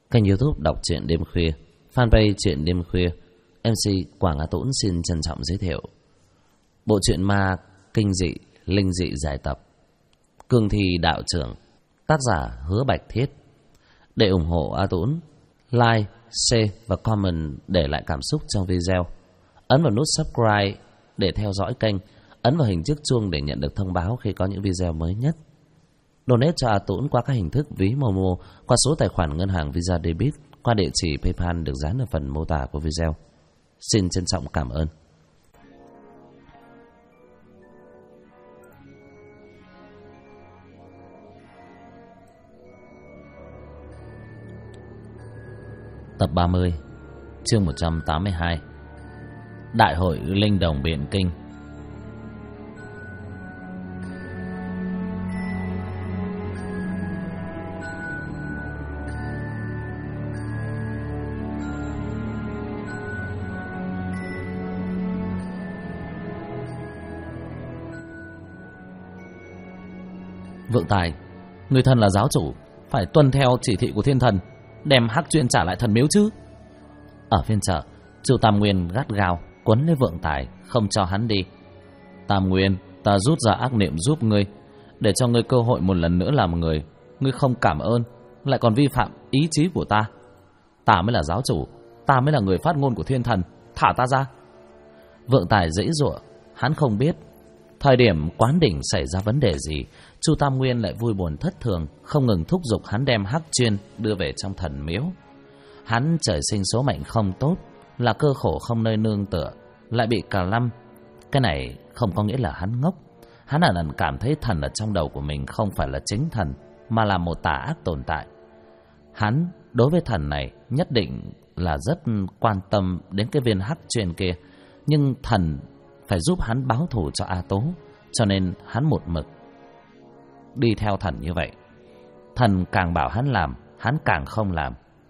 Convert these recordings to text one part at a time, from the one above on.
Kênh YouTube đọc truyện đêm khuya, fanpage truyện đêm khuya. MC Quảng Á Tũng xin trân trọng giới thiệu bộ truyện ma kinh dị, linh dị dài tập Cương Thi Đạo Trưởng, tác giả Hứa Bạch Thiết. Để ủng hộ A Tũng, like, share và comment để lại cảm xúc trong video. Ấn vào nút subscribe để theo dõi kênh, ấn vào hình chiếc chuông để nhận được thông báo khi có những video mới nhất. Donate cho A Tũng qua các hình thức ví Momo, qua số tài khoản ngân hàng Visa Debit, qua địa chỉ PayPal được dán ở phần mô tả của video. Xin trân trọng cảm ơn. Tập 30, chương 182. Đại hội Linh Đồng Biện Kinh. Vượng Tài, người thần là giáo chủ, phải tuân theo chỉ thị của thiên thần, đem Hắc Chuyên trả lại thần miếu chứ. Ở phiên chợ, Chu Tam Nguyên gắt gao quấn lấy Vượng Tài, không cho hắn đi. Tam Nguyên, ta rút ra ác niệm giúp ngươi, để cho ngươi cơ hội một lần nữa làm người. Ngươi không cảm ơn, lại còn vi phạm ý chí của ta. Ta mới là giáo chủ, ta mới là người phát ngôn của thiên thần, thả ta ra. Vượng Tài giãy giụa, hắn không biết thời điểm quán đỉnh xảy ra vấn đề gì, Chu Tam Nguyên lại vui buồn thất thường, không ngừng thúc giục hắn đem Hắc Chuyên đưa về trong thần miếu. Hắn trời sinh số mệnh không tốt, là cơ khổ không nơi nương tựa, lại bị cà lâm. Cái này không có nghĩa là hắn ngốc. Hắn lần cảm thấy thần ở trong đầu của mình không phải là chính thần, mà là một tà ác tồn tại. Hắn đối với thần này nhất định là rất quan tâm đến cái viên Hắc Chuyên kia, nhưng thần phải giúp hắn báo thù cho A Tố, cho nên hắn một mực đi theo thần như vậy. Thần càng bảo hắn làm, hắn càng không làm.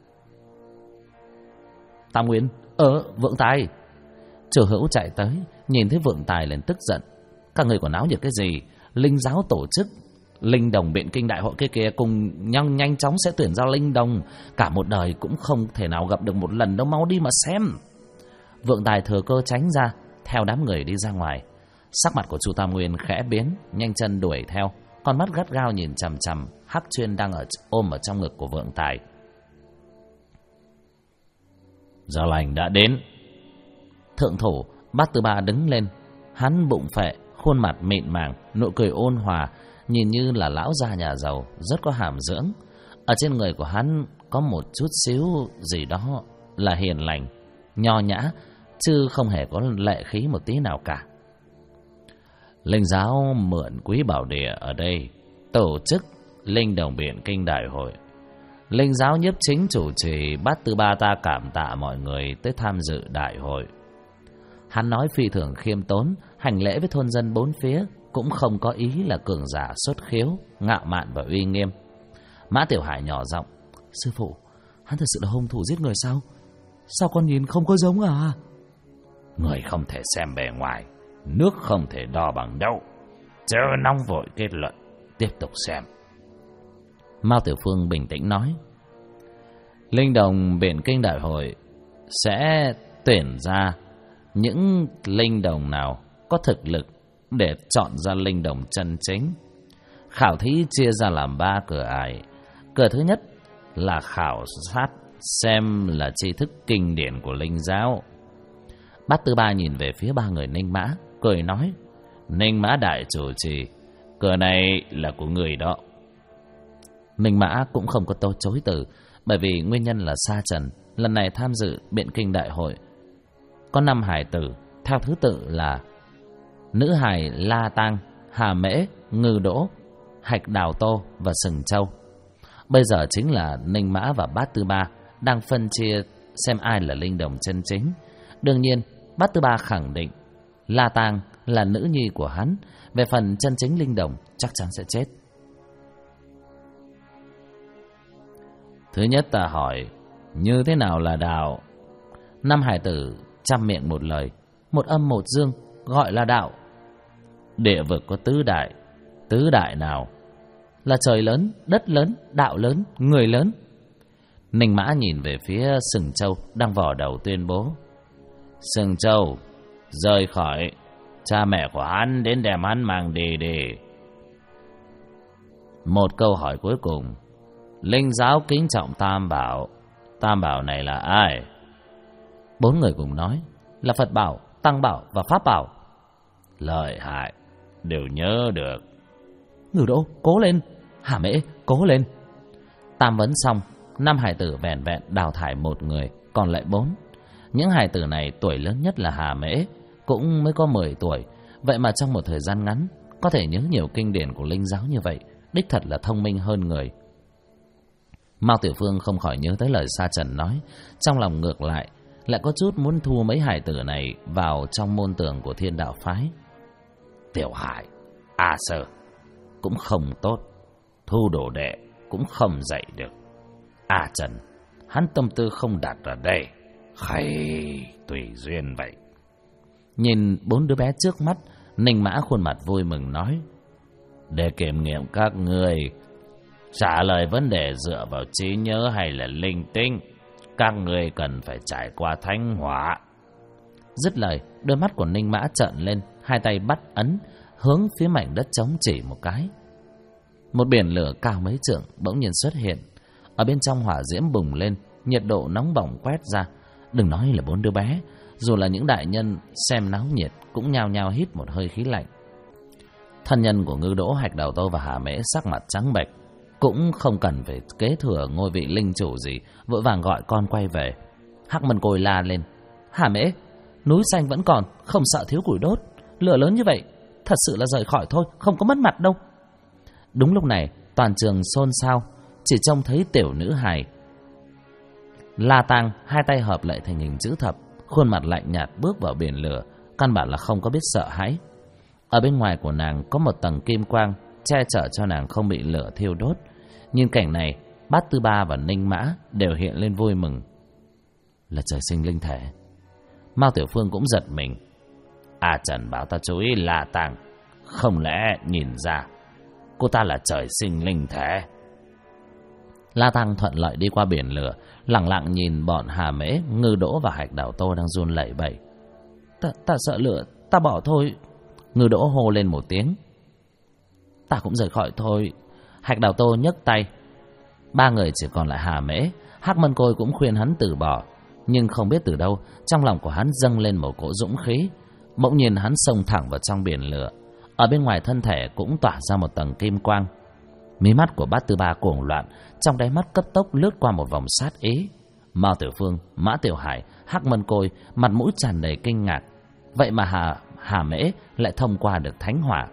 Tam Nguyên, Vượng Tài. Chủ Hữu chạy tới, nhìn thấy Vượng Tài liền tức giận. Các người còn náo nhiệt cái gì? Linh giáo tổ chức Linh Đồng Biện Kinh đại hội kia kìa, cùng nhanh chóng sẽ tuyển ra linh đồng. Cả một đời cũng không thể nào gặp được một lần đâu, mau đi mà xem. Vượng Tài thừa cơ tránh ra, theo đám người đi ra ngoài. Sắc mặt của Chu Tam Nguyên khẽ biến, nhanh chân đuổi theo, con mắt gắt gao nhìn chằm chằm Hắc Chuyên đang ôm ở trong ngực của Vượng Tài. Giờ lành đã đến. Thượng thủ Bát Tư Ba đứng lên, hắn bụng phệ, khuôn mặt mịn màng, nụ cười ôn hòa, nhìn như là lão gia nhà giàu, rất có hàm dưỡng. Ở trên người của hắn có một chút xíu gì đó là hiền lành, nho nhã, chứ không hề có lệ khí một tí nào cả. Linh giáo mượn Quý Bảo Địa ở đây tổ chức Linh Đồng Biện Kinh đại hội. Linh giáo nhiếp chính chủ trì, Bát Tư Ba ta cảm tạ mọi người tới tham dự đại hội. Hắn nói phi thường khiêm tốn, hành lễ với thôn dân bốn phía, cũng không có ý là cường giả xuất khiếu, ngạo mạn và uy nghiêm. Mã Tiểu Hải nhỏ giọng: Sư phụ, hắn thật sự là hung thủ giết người sao? Sao con nhìn không có giống à? Người không thể xem bề ngoài, nước không thể đo bằng đâu. Chớ nóng vội kết luận, tiếp tục xem. Mao Tiểu Phương bình tĩnh nói: Linh Đồng Biện Kinh đại hội sẽ tuyển ra những linh đồng nào có thực lực để chọn ra linh đồng chân chính. Khảo thí chia ra làm 3 cửa ải. Cửa thứ nhất là khảo sát xem là tri thức kinh điển của linh giáo. Bát Tư Ba nhìn về phía 3 người Ninh Mã, cười nói: Ninh Mã đại chủ trì, cửa này là của người đó. Ninh Mã cũng không có chối từ, bởi vì nguyên nhân là Sa Trần lần này tham dự Biện Kinh đại hội có 5 hài tử, theo thứ tự là nữ hài La Tang, Hà Mễ, Ngư Đỗ, Hạch Đào Tô và Sừng Châu. Bây giờ chính là Ninh Mã và Bát Tư Ba đang phân chia xem ai là linh đồng chân chính. Đương nhiên Bát Tư Ba khẳng định La Tang là nữ nhi của hắn, về phần chân chính linh đồng chắc chắn sẽ chết. Thứ nhất ta hỏi, như thế nào là đạo? 5 hải tử chăm miệng một lời, một âm một dương, gọi là đạo. Địa vực có tứ đại nào? Là trời lớn, đất lớn, đạo lớn, người lớn. Ninh Mã nhìn về phía Sừng Châu đang vò đầu tuyên bố: Sừng Châu rời khỏi, cha mẹ của hắn đến đem hắn mang đi. Một câu hỏi cuối cùng: Linh giáo kính trọng Tam Bảo, Tam Bảo này là ai? 4 người cùng nói: Là Phật Bảo, Tăng Bảo và Pháp Bảo. Lợi hại, đều nhớ được. Ngưu Đỗ cố lên, Hà Mễ cố lên. Tam vấn xong, 5 hài tử vẹn vẹn đào thải 1 người, còn lại 4. Những hài tử này tuổi lớn nhất là Hà Mễ, cũng mới có 10 tuổi. Vậy mà trong một thời gian ngắn có thể nhớ nhiều kinh điển của linh giáo như vậy, đích thật là thông minh hơn người. Mao Tiểu Phương không khỏi nhớ tới lời Sa Trần nói, trong lòng ngược lại có chút muốn thu mấy hài tử này vào trong môn tưởng của Thiên Đạo phái. Tiểu Hải, A Sơ cũng không tốt, thu đồ đệ cũng không dạy được. A Trần, hắn tâm tư không đặt ở đây, hay tùy duyên vậy. Nhìn 4 đứa bé trước mắt, Ninh Mã khuôn mặt vui mừng nói: Để kiểm nghiệm các ngươi trả lời vấn đề dựa vào trí nhớ hay là linh tinh, các ngươi cần phải trải qua thánh hỏa. Dứt lời, đôi mắt của Ninh Mã trợn lên, hai tay bắt ấn hướng phía mảnh đất trống chỉ một cái. Một biển lửa cao mấy trượng bỗng nhiên xuất hiện. Ở bên trong hỏa diễm bùng lên, nhiệt độ nóng bỏng quét ra. Đừng nói là 4 đứa bé, dù là những đại nhân xem náo nhiệt cũng nhao nhao hít một hơi khí lạnh. Thân nhân của Ngưu Đỗ, Hạch Đầu Tô và Hà Mễ sắc mặt trắng bệch, cũng không cần phải kế thừa ngôi vị linh chủ gì, vội vàng gọi con quay về. Hắc Mân Côi la lên: Hà Mễ, núi xanh vẫn còn, không sợ thiếu củi đốt. Lửa lớn như vậy, thật sự là rời khỏi thôi, không có mất mặt đâu. Đúng lúc này, toàn trường xôn xao, chỉ trông thấy tiểu nữ hài La Tang hai tay hợp lại thành hình chữ thập, khuôn mặt lạnh nhạt bước vào biển lửa, căn bản là không có biết sợ hãi. Ở bên ngoài của nàng có một tầng kim quang che chở cho nàng không bị lửa thiêu đốt. Nhìn cảnh này, Bát Tư Ba và Ninh Mã đều hiện lên vui mừng. Là trời sinh linh thể. Mao Tiểu Phương cũng giật mình. A Trần bảo ta chú ý La Tang, không lẽ nhìn ra cô ta là trời sinh linh thể? La Tang thuận lợi đi qua biển lửa, lặng lặng nhìn bọn Hà Mễ, Ngưu Đỗ và Hạch Đào Tô đang run lẩy bẩy. Ta sợ lửa, ta bỏ thôi. Ngưu Đỗ hô lên một tiếng. Ta cũng rời khỏi thôi. Hạch Đào Tô nhấc tay. 3 người chỉ còn lại Hà Mễ. Hắc Mân Côi cũng khuyên hắn từ bỏ, nhưng không biết từ đâu trong lòng của hắn dâng lên một cỗ dũng khí. Bỗng nhiên hắn xông thẳng vào trong biển lửa. Ở bên ngoài thân thể cũng tỏa ra một tầng kim quang. Mí mắt của Bát Tư Ba cuồng loạn, trong đáy mắt cấp tốc lướt qua một vòng sát ý. Mao Tiểu Phương, Mã Tiểu Hải, Hắc Mân Côi mặt mũi tràn đầy kinh ngạc. Vậy mà Hà Mễ lại thông qua được thánh hỏa.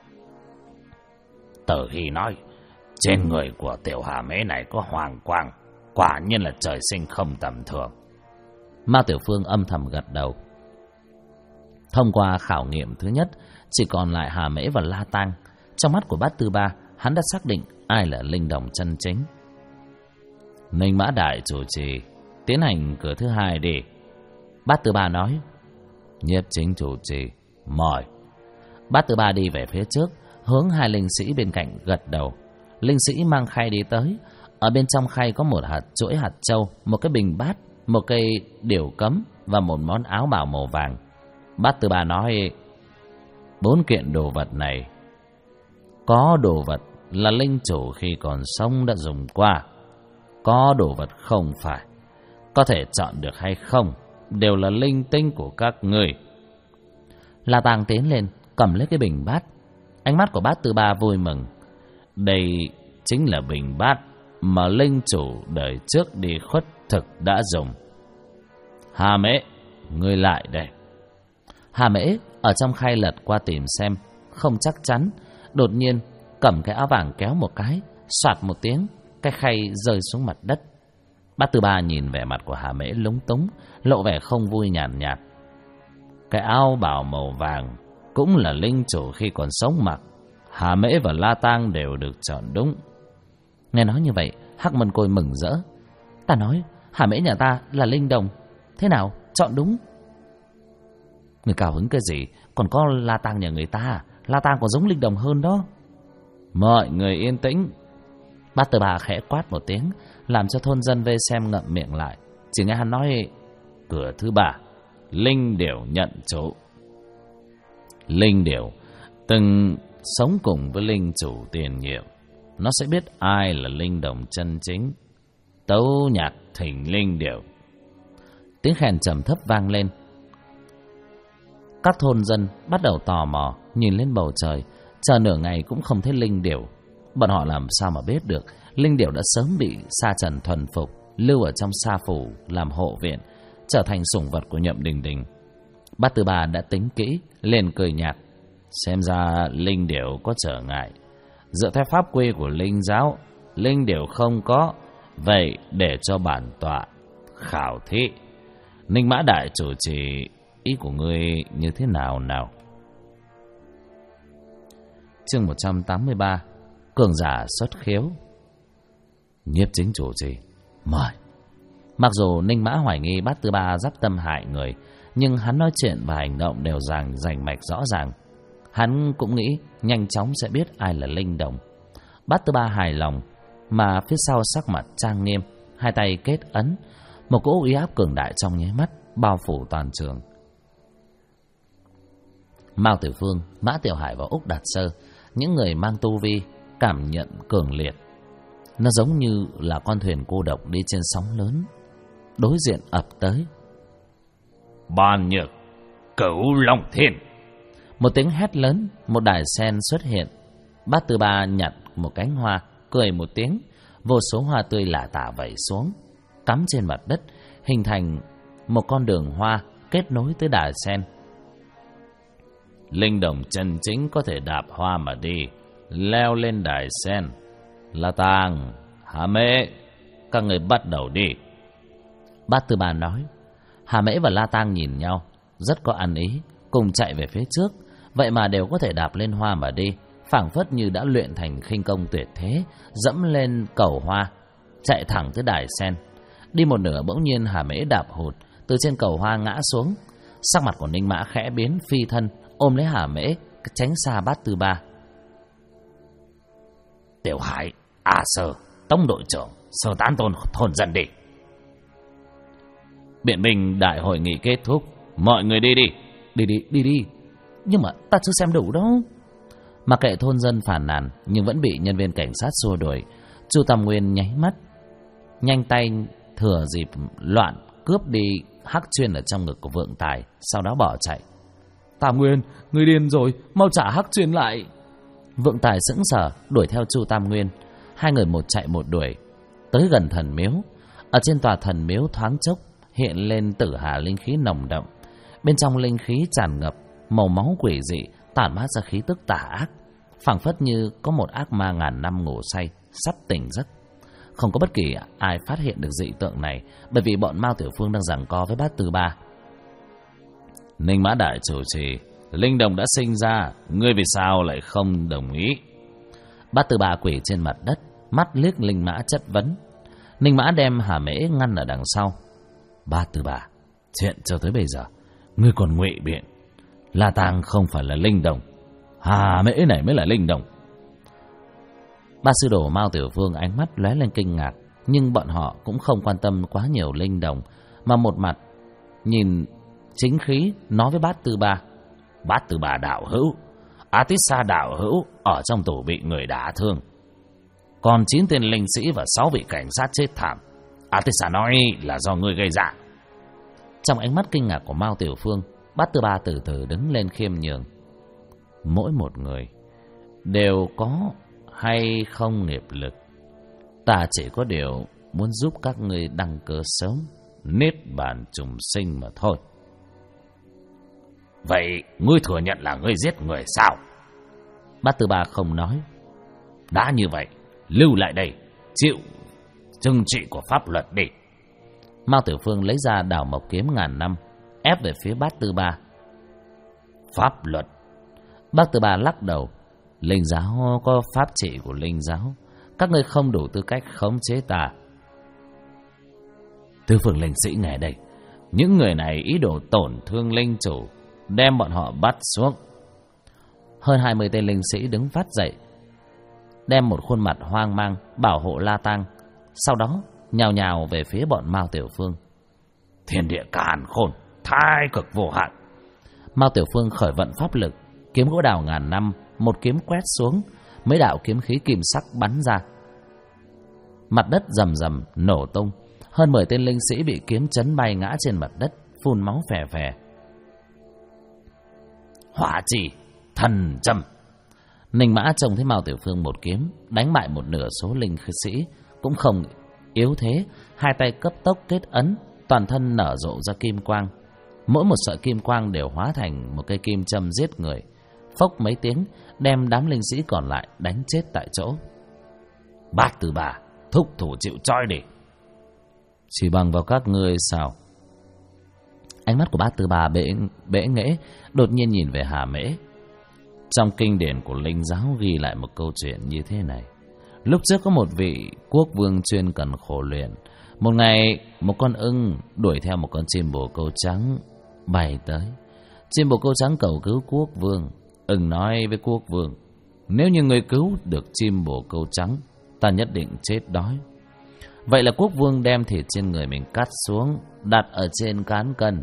Tử Hy nói, trên người của tiểu Hà Mễ này có hoàng quang, quả nhiên là trời sinh không tầm thường. Mao Tiểu Phương âm thầm gật đầu. Thông qua khảo nghiệm thứ nhất, chỉ còn lại Hà Mễ và La Tang. Trong mắt của Bát Tư Ba, hắn đã xác định ai là linh đồng chân chính. Ninh Mã Đại chủ trì, tiến hành cửa thứ 2 đi. Bát Tư Ba nói. Nhiếp Chính chủ trì, mời. Bát Tư Ba đi về phía trước, hướng 2 linh sĩ bên cạnh gật đầu. Linh sĩ mang khay đi tới. Ở bên trong khay có một chuỗi hạt châu, một cái bình bát, một cây điểu cấm và một món áo bào màu vàng. Bát Tư Ba nói, 4 kiện đồ vật này, có đồ vật là linh chủ khi còn sống đã dùng qua, có đồ vật không phải, có thể chọn được hay không, đều là linh tinh của các ngươi. La Tang tiến lên, cầm lấy cái bình bát. Ánh mắt của Bát Tư Ba vui mừng. Đây chính là bình bát mà linh chủ đời trước đi khuất thực đã dùng. Hà Mễ, ngươi lại đây. Hà Mễ ở trong khay lật qua tìm xem, không chắc chắn. Đột nhiên cầm cái áo vàng kéo một cái, soạt một tiếng, cái khay rơi xuống mặt đất. Bát Tư Ba nhìn vẻ mặt của Hà Mễ lúng túng, lộ vẻ không vui nhàn nhạt. Cái áo bào màu vàng cũng là linh chủ khi còn sống mặc. Hà Mễ và La Tang đều được chọn đúng. Nghe nói như vậy, Hắc Mân Côi mừng rỡ. Ta nói Hà Mễ nhà ta là linh đồng, thế nào chọn đúng? Người cao hứng cái gì, còn có La Tang nhà người ta, La Tang còn giống linh đồng hơn đó. Mọi người yên tĩnh. Bát Tư Ba khẽ quát một tiếng, làm cho thôn dân vây xem ngậm miệng lại. Chỉ nghe hắn nói: cửa thứ 3, linh điểu nhận chủ. Linh điểu từng sống cùng với linh chủ tiền nhiệm, nó sẽ biết ai là linh đồng chân chính. Tấu nhạc thỉnh linh điểu. Tiếng khen trầm thấp vang lên. Các thôn dân bắt đầu tò mò nhìn lên bầu trời, chờ nửa ngày cũng không thấy linh điểu. Bọn họ làm sao mà biết được linh điểu đã sớm bị Sa Trần thuần phục, lưu ở trong Sa Phủ làm hộ viện, trở thành sủng vật của Nhậm Đình Đình. Bát Tư Ba đã tính kỹ, liền cười nhạt: xem ra linh điểu có trở ngại. Dựa theo pháp quy của linh giáo, linh điểu không có. Vậy để cho bản tọa khảo thí. Ninh Mã đại chủ trì, ý của ngươi như thế nào nào? Chương 183. Cường giả xuất khiếu. Nhiếp chính chủ trì, mời. Mặc dù Ninh Mã hoài nghi Bát Tư Ba dắp tâm hại người, nhưng hắn nói chuyện và hành động đều rành mạch rõ ràng. Hắn cũng nghĩ nhanh chóng sẽ biết ai là linh đồng. Bát Tư Ba hài lòng, mà phía sau sắc mặt trang nghiêm, hai tay kết ấn, một cỗ uy áp cường đại trong nháy mắt bao phủ toàn trường. Mao Tiểu Phương, Mã Tiểu Hải và Úc Đạt Sơ, những người mang tu vi, cảm nhận cường liệt. Nó giống như là con thuyền cô độc đi trên sóng lớn, đối diện ập tới. Ban nhược, Cửu Long Thiên. Một tiếng hét lớn, một đài sen xuất hiện. Bát Tư Ba nhặt một cánh hoa, cười một tiếng, vô số hoa tươi lả tả vẩy xuống, cắm trên mặt đất, hình thành một con đường hoa kết nối tới đài sen. Linh đồng chân chính có thể đạp hoa mà đi, leo lên đài sen. La Tang, Hà Mễ, các người bắt đầu đi. Bát Tư Ba nói. Hà Mễ và La Tang nhìn nhau, rất có ăn ý, cùng chạy về phía trước. Vậy mà đều có thể đạp lên hoa mà đi, phảng phất như đã luyện thành khinh công tuyệt thế, dẫm lên cầu hoa, chạy thẳng tới đài sen. Đi một nửa bỗng nhiên Hà Mễ đạp hụt, từ trên cầu hoa ngã xuống. Sắc mặt của Ninh Mã khẽ biến, phi thân ôm lấy Hà Mễ, tránh xa Bát Tư Ba. Tiểu Hải, A Sơ, Tống đội trưởng, sơ tán thôn dân đi. Biện minh đại hội nghị kết thúc, mọi người đi đi. Đi. Nhưng mà ta chưa xem đủ đâu. Mặc kệ thôn dân phàn nàn, nhưng vẫn bị nhân viên cảnh sát xua đuổi. Chu Tam Nguyên nháy mắt, nhanh tay thừa dịp loạn cướp đi hắc chuyên ở trong ngực của Vượng Tài, sau đó bỏ chạy. Tam Nguyên, ngươi điên rồi, mau trả hắc chuyên lại. Vượng Tài sững sờ đuổi theo Chu Tam Nguyên. Hai người một chạy một đuổi, tới gần thần miếu. Ở trên tòa thần miếu thoáng chốc hiện lên tử hà linh khí nồng đậm. Bên trong linh khí tràn ngập màu máu quỷ dị, tản mát ra khí tức tà ác, phảng phất như có một ác ma ngàn năm ngủ say sắp tỉnh giấc. Không có bất kỳ ai phát hiện được dị tượng này, bởi vì bọn Mao Tiểu Phương đang giằng co với Bát Tư Ba. Ninh Mã đại chủ trì, linh đồng đã sinh ra, ngươi vì sao lại không đồng ý? Bát Tư Ba quỳ trên mặt đất, mắt liếc Ninh Mã chất vấn. Ninh Mã đem Hà Mễ ngăn ở đằng sau. Bát Tư Ba, chuyện cho tới bây giờ ngươi còn ngụy biện. La Tang không phải là linh đồng, Hà Mễ này mới là linh đồng. Ba sư đồ Mao Tiểu Phương ánh mắt lóe lên kinh ngạc, nhưng bọn họ cũng không quan tâm quá nhiều linh đồng, mà một mặt nhìn chính khí nói với Bát Tư Ba. Bát Tư Ba đạo hữu, Atissa đạo hữu ở trong tù bị người đả thương, còn 9 tên linh sĩ và 6 vị cảnh sát chết thảm. Atissa nói là do ngươi gây ra. Trong ánh mắt kinh ngạc của Mao Tiểu Phương, Bát Tư Ba từ từ đứng lên khiêm nhường. Mỗi một người đều có hay không nghiệp lực, ta chỉ có điều muốn giúp các ngươi đăng cơ sớm, niết bàn trùng sinh mà thôi. Vậy ngươi thừa nhận là ngươi giết người sao? Bát Tư Ba không nói. Đã như vậy, lưu lại đây, chịu trừng trị của pháp luật đi. Mao Tiểu Phương lấy ra đào mộc kiếm ngàn năm, ép về phía Bát Tư Ba. Pháp luật? Bát Tư Ba lắc đầu. Linh giáo có pháp trị của linh giáo, các ngươi không đủ tư cách khống chế ta. Tứ phương linh sĩ nghe đây, những người này ý đồ tổn thương linh chủ, đem bọn họ bắt xuống. Hơn 20 tên linh sĩ đứng phát dậy. đem một khuôn mặt hoang mang bảo hộ La Tang, sau đó nhào nhào về phía bọn Mao Tiểu Phương. Thiên địa càn khôn, thái cực vô hạn. Mao Tiểu Phương khởi vận pháp lực, kiếm gỗ đào ngàn năm, một kiếm quét xuống, mấy đạo kiếm khí kim sắc bắn ra. Mặt đất rầm rầm nổ tung, hơn 10 tên linh sĩ bị kiếm chấn bay ngã trên mặt đất, phun máu phè phè. Hỏa chỉ, thần châm. Ninh Mã trông thấy Mao Tiểu Phương một kiếm đánh bại một nửa số linh sĩ, cũng không yếu thế, hai tay cấp tốc kết ấn, toàn thân nở rộ ra kim quang. Mỗi một sợi kim quang đều hóa thành một cây kim châm giết người. Phốc mấy tiếng, đem đám linh sĩ còn lại đánh chết tại chỗ. Bát Tư Bà, thúc thủ chịu trói đi. Chỉ bằng vào các ngươi sao? Ánh mắt của Bát Tư Bà bẽ nghễ, đột nhiên nhìn về Hà Mễ. Trong kinh điển của linh giáo ghi lại một câu chuyện như thế này. Lúc trước có một vị quốc vương chuyên cần khổ luyện. Một ngày, một con ưng đuổi theo một con chim bồ câu trắng bay tới. Chim bồ câu trắng cầu cứu quốc vương. Ưng nói với quốc vương: nếu như người cứu được chim bồ câu trắng, ta nhất định chết đói. Vậy là quốc vương đem thịt trên người mình cắt xuống, đặt ở trên cán cân.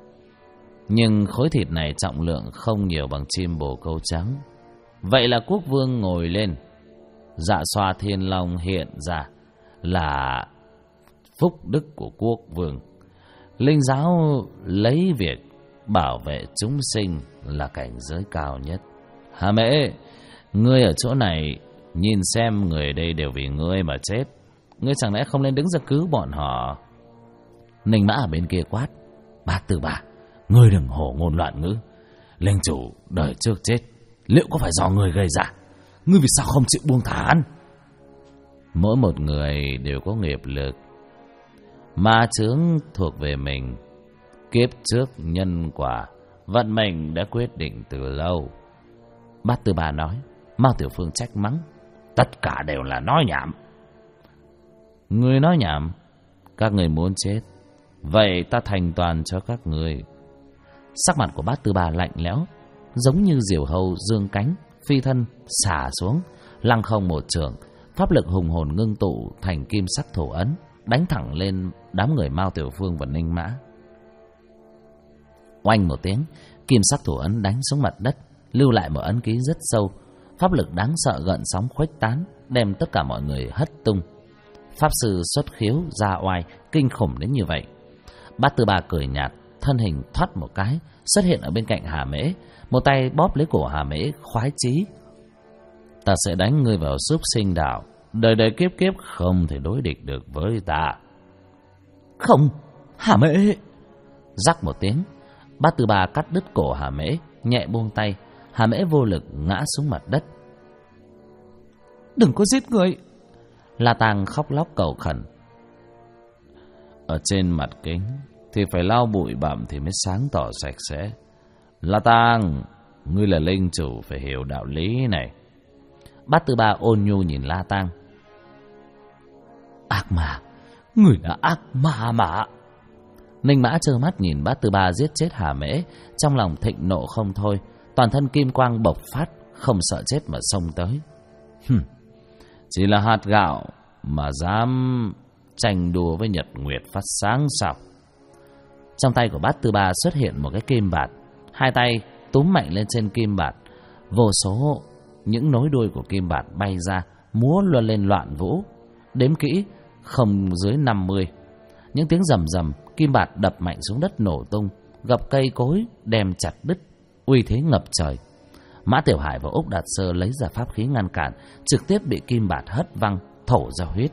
Nhưng khối thịt này trọng lượng không nhiều bằng chim bồ câu trắng. Vậy là quốc vương ngồi lên, Dạ Xoa Thiên Long hiện ra là phúc đức của quốc vương. Linh giáo lấy việc bảo vệ chúng sinh là cảnh giới cao nhất. Hà Mễ, ngươi ở chỗ này, nhìn xem người đây đều vì ngươi mà chết. Ngươi chẳng lẽ không nên đứng ra cứu bọn họ? Ninh Mã ở bên kia quát: Bát Tư Bà, ngươi đừng hổ ngôn loạn ngữ. Linh chủ đời trước chết, liệu có phải do ngươi gây ra? Ngươi vì sao không chịu buông thả hắn? Mỗi một người đều có nghiệp lực, ma chướng thuộc về mình. Kiếp trước nhân quả, vận mệnh đã quyết định từ lâu. Bát Tư Bà nói. Mao Tiểu Phương trách mắng: tất cả đều là nói nhảm. Ngươi nói nhảm? Các người muốn chết, vậy ta thành toàn cho các người. Sắc mặt của Bát Tư Bà lạnh lẽo, giống như diều hâu dương cánh, phi thân xả xuống, lăng không một trường, pháp lực hùng hồn ngưng tụ thành kim sắc thổ ấn, đánh thẳng lên đám người Mao Tiểu Phương và Ninh Mã. Oanh một tiếng, kim sắc thổ ấn đánh xuống mặt đất, lưu lại một ấn ký rất sâu. Pháp lực đáng sợ gợn sóng khuếch tán, đem tất cả mọi người hất tung. Pháp sư xuất khiếu ra oai, kinh khủng đến như vậy. Bát Tư Bà cười nhạt, thân hình thoát một cái, xuất hiện ở bên cạnh Hà Mễ, một tay bóp lấy cổ Hà Mễ, khoái chí: ta sẽ đánh ngươi vào súc sinh đạo, đời đời kiếp kiếp không thể đối địch được với ta. Không, Hà Mễ! Rắc một tiếng, Bát Tư Bà cắt đứt cổ Hà Mễ, nhẹ buông tay. Hà Mễ vô lực ngã xuống mặt đất. Đừng có giết người! La Tang khóc lóc cầu khẩn. Ở trên mặt kính thì phải lau bụi bặm thì mới sáng tỏ sạch sẽ. La Tang, ngươi là linh chủ, phải hiểu đạo lý này. Bát Tư Bà ôn nhu nhìn La Tang. Ác ma, người là ác ma mà. Ninh Mã trơ mắt nhìn Bát Tư Bà giết chết Hà Mễ, trong lòng thịnh nộ không thôi, toàn thân kim quang bộc phát, không sợ chết mà xông tới. Chỉ là hạt gạo mà dám tranh đua với nhật nguyệt phát sáng sao? Trong tay của Bát Tư Bà xuất hiện một cái kim bạt, hai tay túm mạnh lên trên kim bạt, vô số những nối đuôi của kim bạt bay ra, múa lên loạn vũ. Đếm kỹ, không dưới 50. Những tiếng rầm rầm, kim bạt đập mạnh xuống đất nổ tung, gập cây cối đem chặt đứt, uy thế ngập trời. Mã Tiểu Hải và Úc Đạt Sơ lấy ra pháp khí ngăn cản, trực tiếp bị kim bạt hất văng, thổ ra huyết.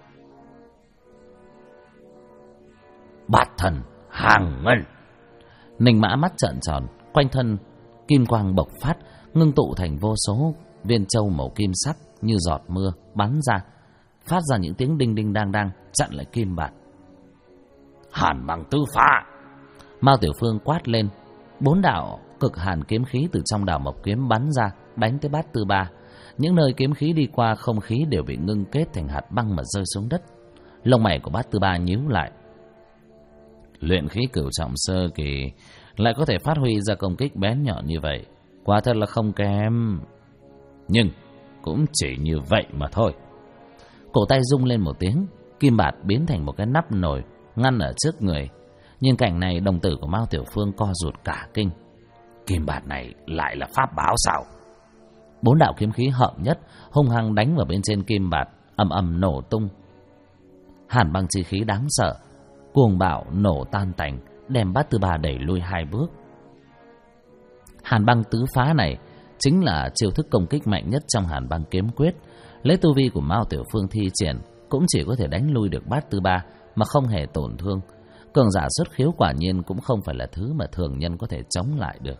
Bạt thần hàng ngân! Ninh Mã mắt trợn tròn, quanh thân kim quang bộc phát, ngưng tụ thành vô số viên châu màu kim sắc như giọt mưa bắn ra, phát ra những tiếng đinh đinh đang đang, chặn lại kim bạt. Hàn Băng Tứ Phá! Mao Tiểu Phương quát lên. 4 đạo cực hàn kiếm khí từ trong đảo mộc kiếm bắn ra, đánh tới Bát Tư Bà. Những nơi kiếm khí đi qua, không khí đều bị ngưng kết thành hạt băng mà rơi xuống đất. Lông mày của Bát Tư Bà nhíu lại. Luyện khí cửu trọng sơ kỳ lại có thể phát huy ra công kích bén nhọn như vậy, quả thật là không kém. Nhưng cũng chỉ như vậy mà thôi. Cổ tay rung lên một tiếng, kim bạt biến thành một cái nắp nồi ngăn ở trước người. Nhìn cảnh này, đồng tử của Mao Tiểu Phương co rụt cả kinh. Kim bạt này lại là pháp bảo sao? 4 đạo kiếm khí hợp nhất hung hăng đánh vào bên trên kim bạt, ầm ầm nổ tung. Hàn băng chi khí đáng sợ cuồng bạo nổ tan tành, đem Bát Tư Ba đẩy lui 2 bước. Hàn băng tứ phá này chính là chiêu thức công kích mạnh nhất trong Hàn băng kiếm quyết. Lấy tu vi của Mao Tiểu Phương thi triển, cũng chỉ có thể đánh lui được Bát Tư Ba mà không hề tổn thương. Cường giả xuất khiếu quả nhiên cũng không phải là thứ mà thường nhân có thể chống lại được.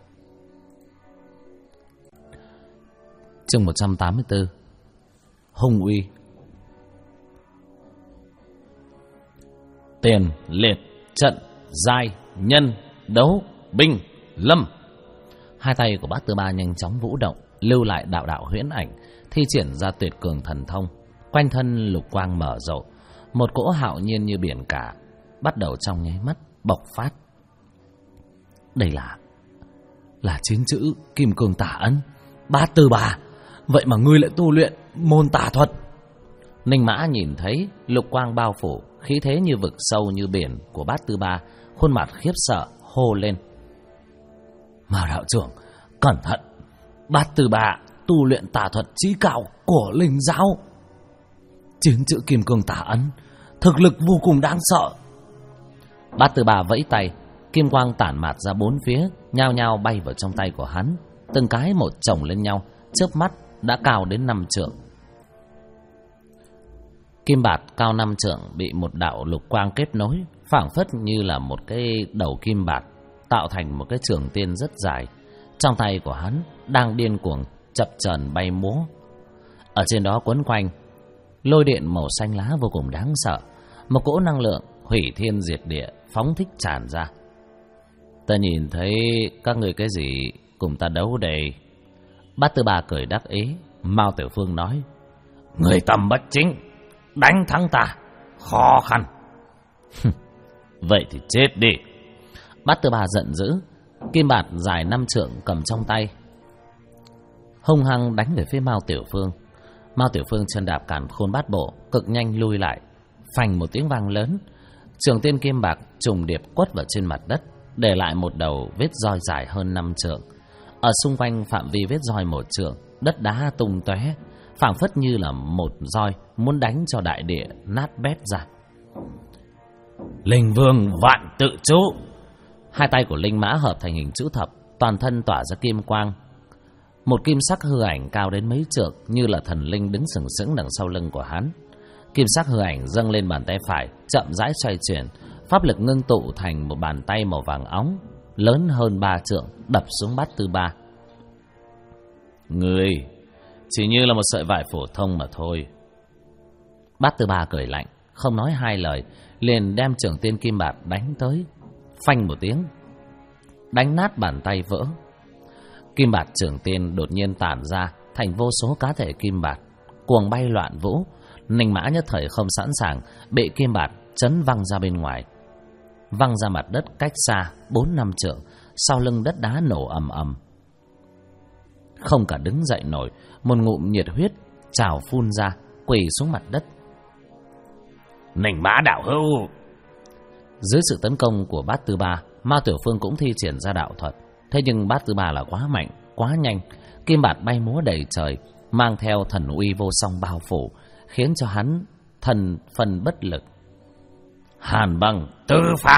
Chương 184 Hung uy. Tiền, liệt, trận, giai, nhân, đấu, binh, lâm. 2 tay của Bát Tư Ba nhanh chóng vũ động, lưu lại đạo đạo huyễn ảnh, thi triển ra tuyệt cường thần thông. Quanh thân lục quang mở rộ, một cỗ hạo nhiên như biển cả bắt đầu trong nháy mắt bộc phát. Đây là 9 chữ Kim Cương Tả Ấn. Bát Tư Ba, vậy mà ngươi lại tu luyện môn tả thuật? Ninh Mã nhìn thấy lục quang bao phủ, khí thế như vực sâu như biển của Bát Tư Ba, khuôn mặt khiếp sợ hô lên: Mao đạo trưởng, cẩn thận! Bát Tư Ba tu luyện tả thuật chí cao của Linh giáo. 9 chữ Kim Cương Tả Ấn, thực lực vô cùng đáng sợ. Bát Tư Ba vẫy tay, kim quang tản mạt ra 4 phía, nhao nhao bay vào trong tay của hắn, từng cái một chồng lên nhau, chớp mắt đã cao đến 5 trượng. Kim bạt cao 5 trượng bị một đạo lục quang kết nối, phảng phất như là một cái đầu kim bạt, tạo thành một cái trường tiên rất dài. Trong tay của hắn đang điên cuồng chập chờn bay múa. Ở trên đó quấn quanh lôi điện màu xanh lá vô cùng đáng sợ, một cỗ năng lượng hủy thiên diệt địa phóng thích tràn ra. Ta nhìn thấy các người cái gì cùng ta đấu đây? Bát Tư Ba cười đắc ý. Mao Tiểu Phương nói: Người tâm bất chính, đánh thắng ta khó khăn. Vậy thì chết đi. Bát Tư Ba giận dữ, kim bạt dài 5 trượng cầm trong tay, hung hăng đánh về phía Mao Tiểu Phương. Mao Tiểu Phương chân đạp càn khôn bát bộ, cực nhanh lui lại. Phành một tiếng vang lớn, trường tiên kim bạc trùng điệp quất vào trên mặt đất, để lại một đầu vết roi dài hơn 5 trượng. Ở xung quanh phạm vi vết roi 1 trượng, đất đá tung tóe, phảng phất như là một roi muốn đánh cho đại địa nát bét ra. Linh Vương vạn tự chú. 2 tay của Linh Mã hợp thành hình chữ thập, toàn thân tỏa ra kim quang. Một kim sắc hư ảnh cao đến mấy trượng, như là thần linh đứng sừng sững đằng sau lưng của hắn. Kim sắc hư ảnh dâng lên bàn tay phải, chậm rãi xoay chuyển, pháp lực ngưng tụ thành một bàn tay màu vàng óng, lớn hơn 3 trượng, đập xuống Bát Tư Ba. Người chỉ như là một sợi vải phổ thông mà thôi. Bát Tư Ba cười lạnh, không nói 2 lời, liền đem trường tiên kim bạt đánh tới. Phanh một tiếng, đánh nát bàn tay vỡ. Kim bạt trường tiên đột nhiên tản ra thành vô số cá thể kim bạt, cuồng bay loạn vũ. Ninh Mã nhất thời không sẵn sàng, bị kim bạt chấn văng ra bên ngoài, văng ra mặt đất cách xa 4-5 trượng. Sau lưng đất đá nổ ầm ầm, không cả đứng dậy nổi, một ngụm nhiệt huyết trào phun ra, quỳ xuống mặt đất. Ninh Mã đạo hữu! Dưới sự tấn công của Bát Tư Ba, Mao Tiểu Phương cũng thi triển ra đạo thuật. Thế nhưng Bát Tư Ba là quá mạnh, quá nhanh, kim bạt bay múa đầy trời, mang theo thần uy vô song bao phủ, khiến cho hắn thần phần bất lực. Hàn băng tứ phá.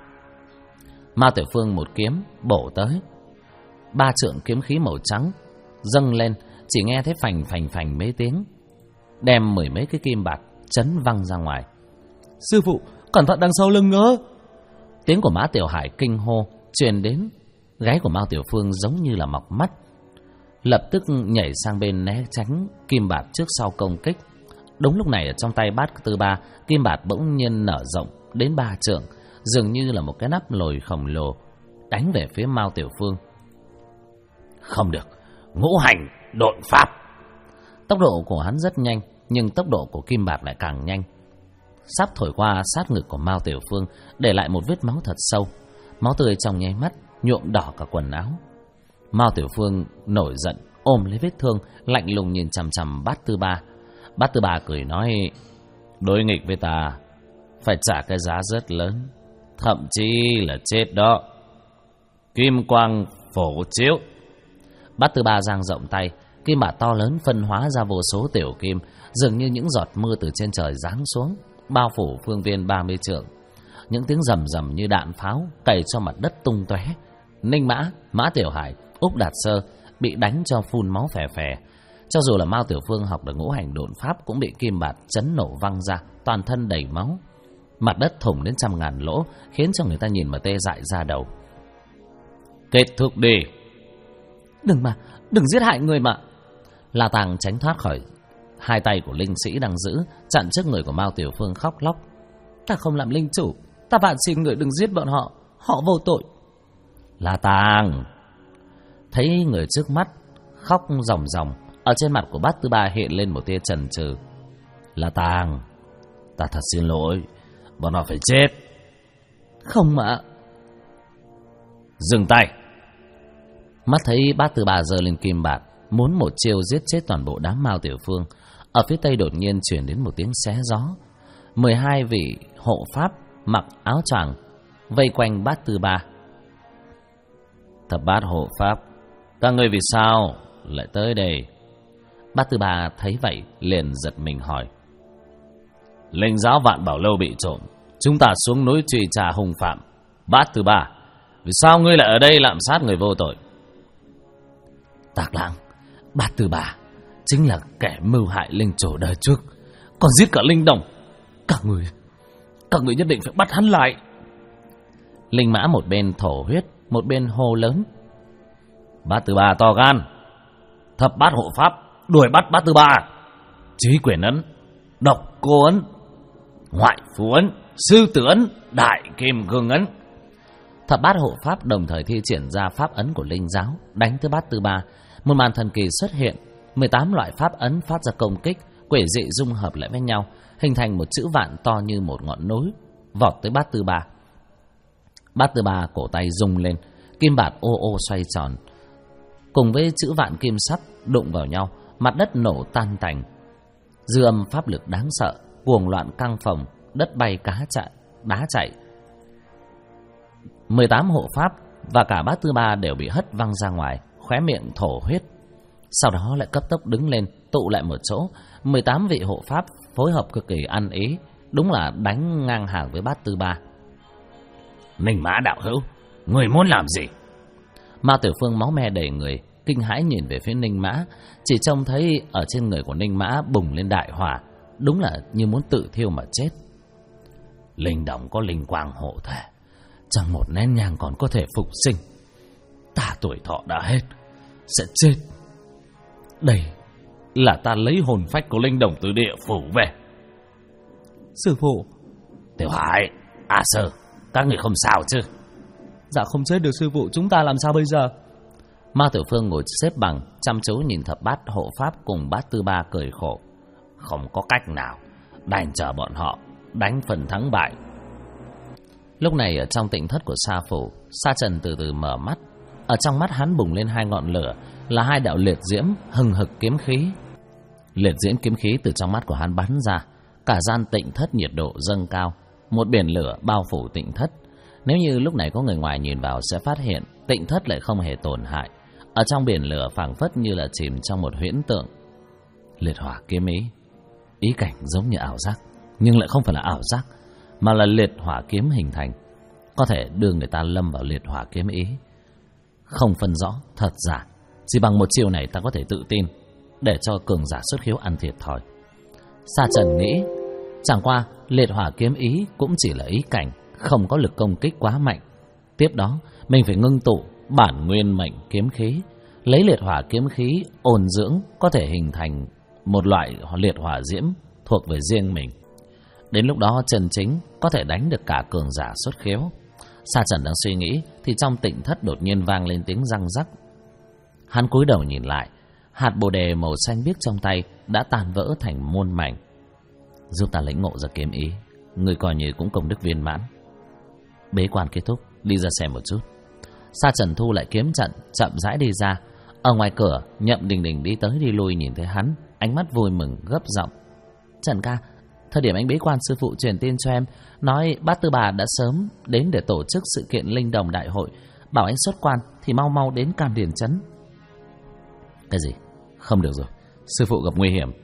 Mao Tiểu Phương một kiếm bổ tới. 3 trượng kiếm khí màu trắng dâng lên, chỉ nghe thấy phành phành phành mấy tiếng, đem 10 mấy cái kim bạt chấn văng ra ngoài. Sư phụ, cẩn thận đằng sau lưng nữa! Tiếng của Mã Tiểu Hải kinh hô truyền đến. Gáy của Mao Tiểu Phương giống như là mọc mắt, lập tức nhảy sang bên né tránh kim bạt trước sau công kích. Đúng lúc này, ở trong tay Bát Tư Ba, kim bạt bỗng nhiên nở rộng đến 3 trượng, dường như là một cái nắp lồi khổng lồ, đánh về phía Mao Tiểu Phương. Không được, ngũ hành độn pháp. Tốc độ của hắn rất nhanh, nhưng tốc độ của kim bạt lại càng nhanh, sắp thổi qua sát ngực của Mao Tiểu Phương, để lại một vết máu thật sâu. Máu tươi trong nháy mắt nhuộm đỏ cả quần áo. Mao Tiểu Phương nổi giận, ôm lấy vết thương, lạnh lùng nhìn chằm chằm Bát Tư Ba. Bát Tư Ba cười nói: đối nghịch với ta phải trả cái giá rất lớn, thậm chí là chết đó. Kim quang phổ chiếu. Bát Tư Ba giang rộng tay, kim bạt to lớn phân hóa ra vô số tiểu kim, dường như những giọt mưa từ trên trời giáng xuống, bao phủ phương viên 30 trượng. Những tiếng rầm rầm như đạn pháo cày cho mặt đất tung tóe. Ninh Mã, Mã Tiểu Hải, Úc Đạt Sơ bị đánh cho phun máu phè phè. Cho dù là Mao Tiểu Phương học được ngũ hành độn pháp cũng bị kim bạt chấn nổ văng ra, toàn thân đầy máu. Mặt đất thủng đến trăm ngàn lỗ, khiến cho người ta nhìn mà tê dại ra đầu. Kết thúc đi. Đừng giết hại người mà. La Tàng tránh thoát khỏi hai tay của linh sĩ đang giữ, chặn trước người của Mao Tiểu Phương khóc lóc: ta không làm linh chủ, ta vạn xin người đừng giết bọn họ, họ vô tội. La Tàng thấy người trước mắt khóc ròng ròng, ở trên mặt của Bát Tư Ba hiện lên một tia chần chừ. La Tàng, ta thật xin lỗi, bọn họ phải chết. Không mà. Dừng tay. Mắt thấy Bát Tư Ba giơ lên kim bạt, muốn một chiêu giết chết toàn bộ đám Mao Tiểu Phương. Ở phía tây đột nhiên truyền đến một tiếng xé gió. 12 vị hộ pháp mặc áo choàng vây quanh Bát Tư Ba. Thập bát hộ pháp, các ngươi vì sao lại tới đây? Bát Tư Ba thấy vậy liền giật mình hỏi: linh giáo Vạn Bảo Lâu bị trộm, chúng ta xuống núi truy tra hung phạm. Bát Tư Ba, vì sao ngươi lại ở đây lạm sát người vô tội? Tạc Lãng, Bát Tư Ba chính là kẻ mưu hại linh chủ đời trước, còn giết cả linh đồng. Các người nhất định phải bắt hắn lại. Linh Mã một bên thổ huyết, một bên hô lớn: Bát Tư Ba to gan, thập bát hộ pháp đuổi bắt Bát Tư Ba. Chí quyền ấn, độc cô ấn, ngoại phú ấn, sư tử ấn, đại kim cương ấn. Thập bát hộ pháp đồng thời thi triển ra pháp ấn của linh giáo, đánh tới Bát Tư Ba. Một màn thần kỳ xuất hiện, 18 loại pháp ấn phát ra công kích, quỷ dị dung hợp lại với nhau, hình thành một chữ vạn to như một ngọn núi, vọt tới Bát Tư Ba. Bát Tư Ba cổ tay rung lên, kim bạt ô ô xoay tròn, cùng với chữ vạn kim sắt đụng vào nhau, mặt đất nổ tan tành. Dư âm pháp lực đáng sợ, cuồng loạn căng phồng, đất bay cá chạy, đá chạy. 18 hộ pháp và cả Bát Tư Ba đều bị hất văng ra ngoài, khóe miệng thổ huyết. Sau đó lại cấp tốc đứng lên, tụ lại một chỗ. 18 vị hộ pháp phối hợp cực kỳ ăn ý, đúng là đánh ngang hàng với Bát Tư Ba. Ninh Mã đạo hữu, người muốn làm gì? Mao Tiểu Phương máu me đầy người, kinh hãi nhìn về phía Ninh Mã, chỉ trông thấy ở trên người của Ninh Mã bùng lên đại hỏa, đúng là như muốn tự thiêu mà chết. Linh đồng có linh quang hộ thể, trong một nén nhang còn có thể phục sinh. Ta tuổi thọ đã hết, sẽ chết. Đây là ta lấy hồn phách của linh đồng từ địa phủ về. Sư phụ. Tiểu Hải, A Sơ, các người không sao chứ? Dạ không chết được sư phụ, chúng ta làm sao bây giờ? Mao Tiểu Phương ngồi xếp bằng, chăm chú nhìn thập bát hộ pháp cùng Bát Tư Ba cười khổ. Không có cách nào, đành chờ bọn họ đánh phần thắng bại. Lúc này ở trong tịnh thất của Sa Phủ, Sa Trần từ từ mở mắt. Ở trong mắt hắn bùng lên hai ngọn lửa, là hai đạo liệt diễm hừng hực kiếm khí. Liệt diễm kiếm khí từ trong mắt của hắn bắn ra, cả gian tịnh thất nhiệt độ dâng cao, một biển lửa bao phủ tịnh thất. Nếu như lúc này có người ngoài nhìn vào sẽ phát hiện tịnh thất lại không hề tổn hại. Ở trong biển lửa phảng phất như là chìm trong một huyễn tượng. Liệt hỏa kiếm ý, ý cảnh giống như ảo giác, nhưng lại không phải là ảo giác, mà là liệt hỏa kiếm hình thành, có thể đưa người ta lâm vào liệt hỏa kiếm ý. Không phân rõ thật giả, chỉ bằng một chiều này ta có thể tự tin để cho cường giả xuất khiếu ăn thiệt thòi. Sa Trần nghĩ, chẳng qua liệt hỏa kiếm ý cũng chỉ là ý cảnh, không có lực công kích quá mạnh. Tiếp đó mình phải ngưng tụ bản nguyên mệnh kiếm khí, lấy liệt hỏa kiếm khí ôn dưỡng, có thể hình thành một loại liệt hỏa diễm thuộc về riêng mình. Đến lúc đó chân chính có thể đánh được cả cường giả xuất khiếu. Sa Trần đang suy nghĩ thì trong tịnh thất đột nhiên vang lên tiếng răng rắc. Hắn cúi đầu nhìn lại, hạt bồ đề màu xanh biếc trong tay đã tan vỡ thành muôn mảnh. Giúp ta lĩnh ngộ ra kiếm ý, người coi như cũng công đức viên mãn. Bế quan kết thúc, đi ra xem một chút. Sa Trần thu lại kiếm trận, chậm rãi đi ra. Ở ngoài cửa, Nhậm Đình Đình đi tới đi lui nhìn thấy hắn, ánh mắt vui mừng gấp giọng: Trần ca, thời điểm anh bế quan sư phụ truyền tin cho em, nói Bát Tư Bà đã sớm đến để tổ chức sự kiện Linh Đồng Đại hội, bảo anh xuất quan thì mau mau đến Cam Điền Trấn. Cái gì? Không được rồi, sư phụ gặp nguy hiểm.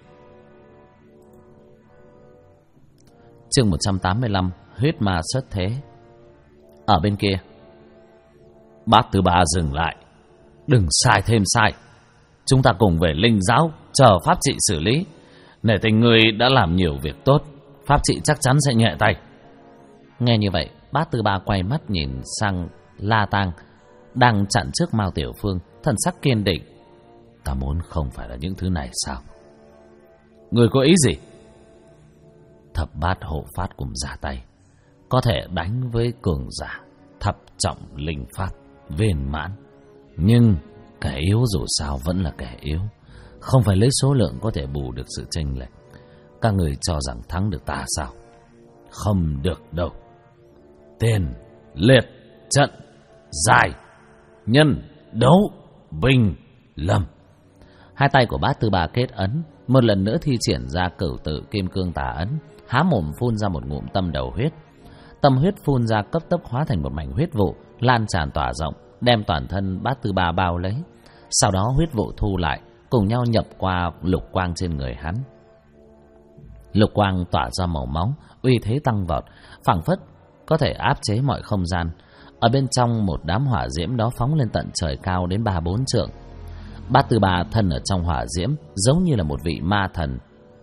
Chương 185: Huyết ma xuất thế. Ở bên kia, Bát Tư Bà dừng lại: Đừng sai thêm sai, chúng ta cùng về Linh Giáo chờ pháp trị xử lý. Nể tình ngươi đã làm nhiều việc tốt, pháp trị chắc chắn sẽ nhẹ tay. Nghe như vậy, Bát Tư Bà quay mắt nhìn sang La Tang đang chặn trước Mao Tiểu Phương, thần sắc kiên định: Ta muốn không phải là những thứ này sao? Ngươi có ý gì? Thập bát hộ pháp cùng ra tay, có thể đánh với cường giả thập trọng linh pháp viên mãn, nhưng kẻ yếu dù sao vẫn là kẻ yếu, không phải lấy số lượng có thể bù được sự chênh lệch. Các người cho rằng thắng được ta sao? Không được đâu. Tiền liệt trận giải nhân đấu binh lâm. Hai tay của Bát Tư Bà kết ấn, một lần nữa thi triển ra Cửu Tự Kim Cương Tà ấn, há mồm phun ra một ngụm tâm đầu huyết. Tâm huyết phun ra cấp tốc hóa thành một mảnh huyết vụ, lan tràn tỏa rộng, đem toàn thân Bát Tư Bà bao lấy. Sau đó huyết vụ thu lại, cùng nhau nhập qua lục quang trên người hắn. Lục quang tỏa ra màu máu, uy thế tăng vọt, phảng phất có thể áp chế mọi không gian. Ở bên trong một đám hỏa diễm đó phóng lên tận trời cao đến 3-4 trượng. Bát Tư Bà thân ở trong hỏa diễm giống như là một vị ma thần.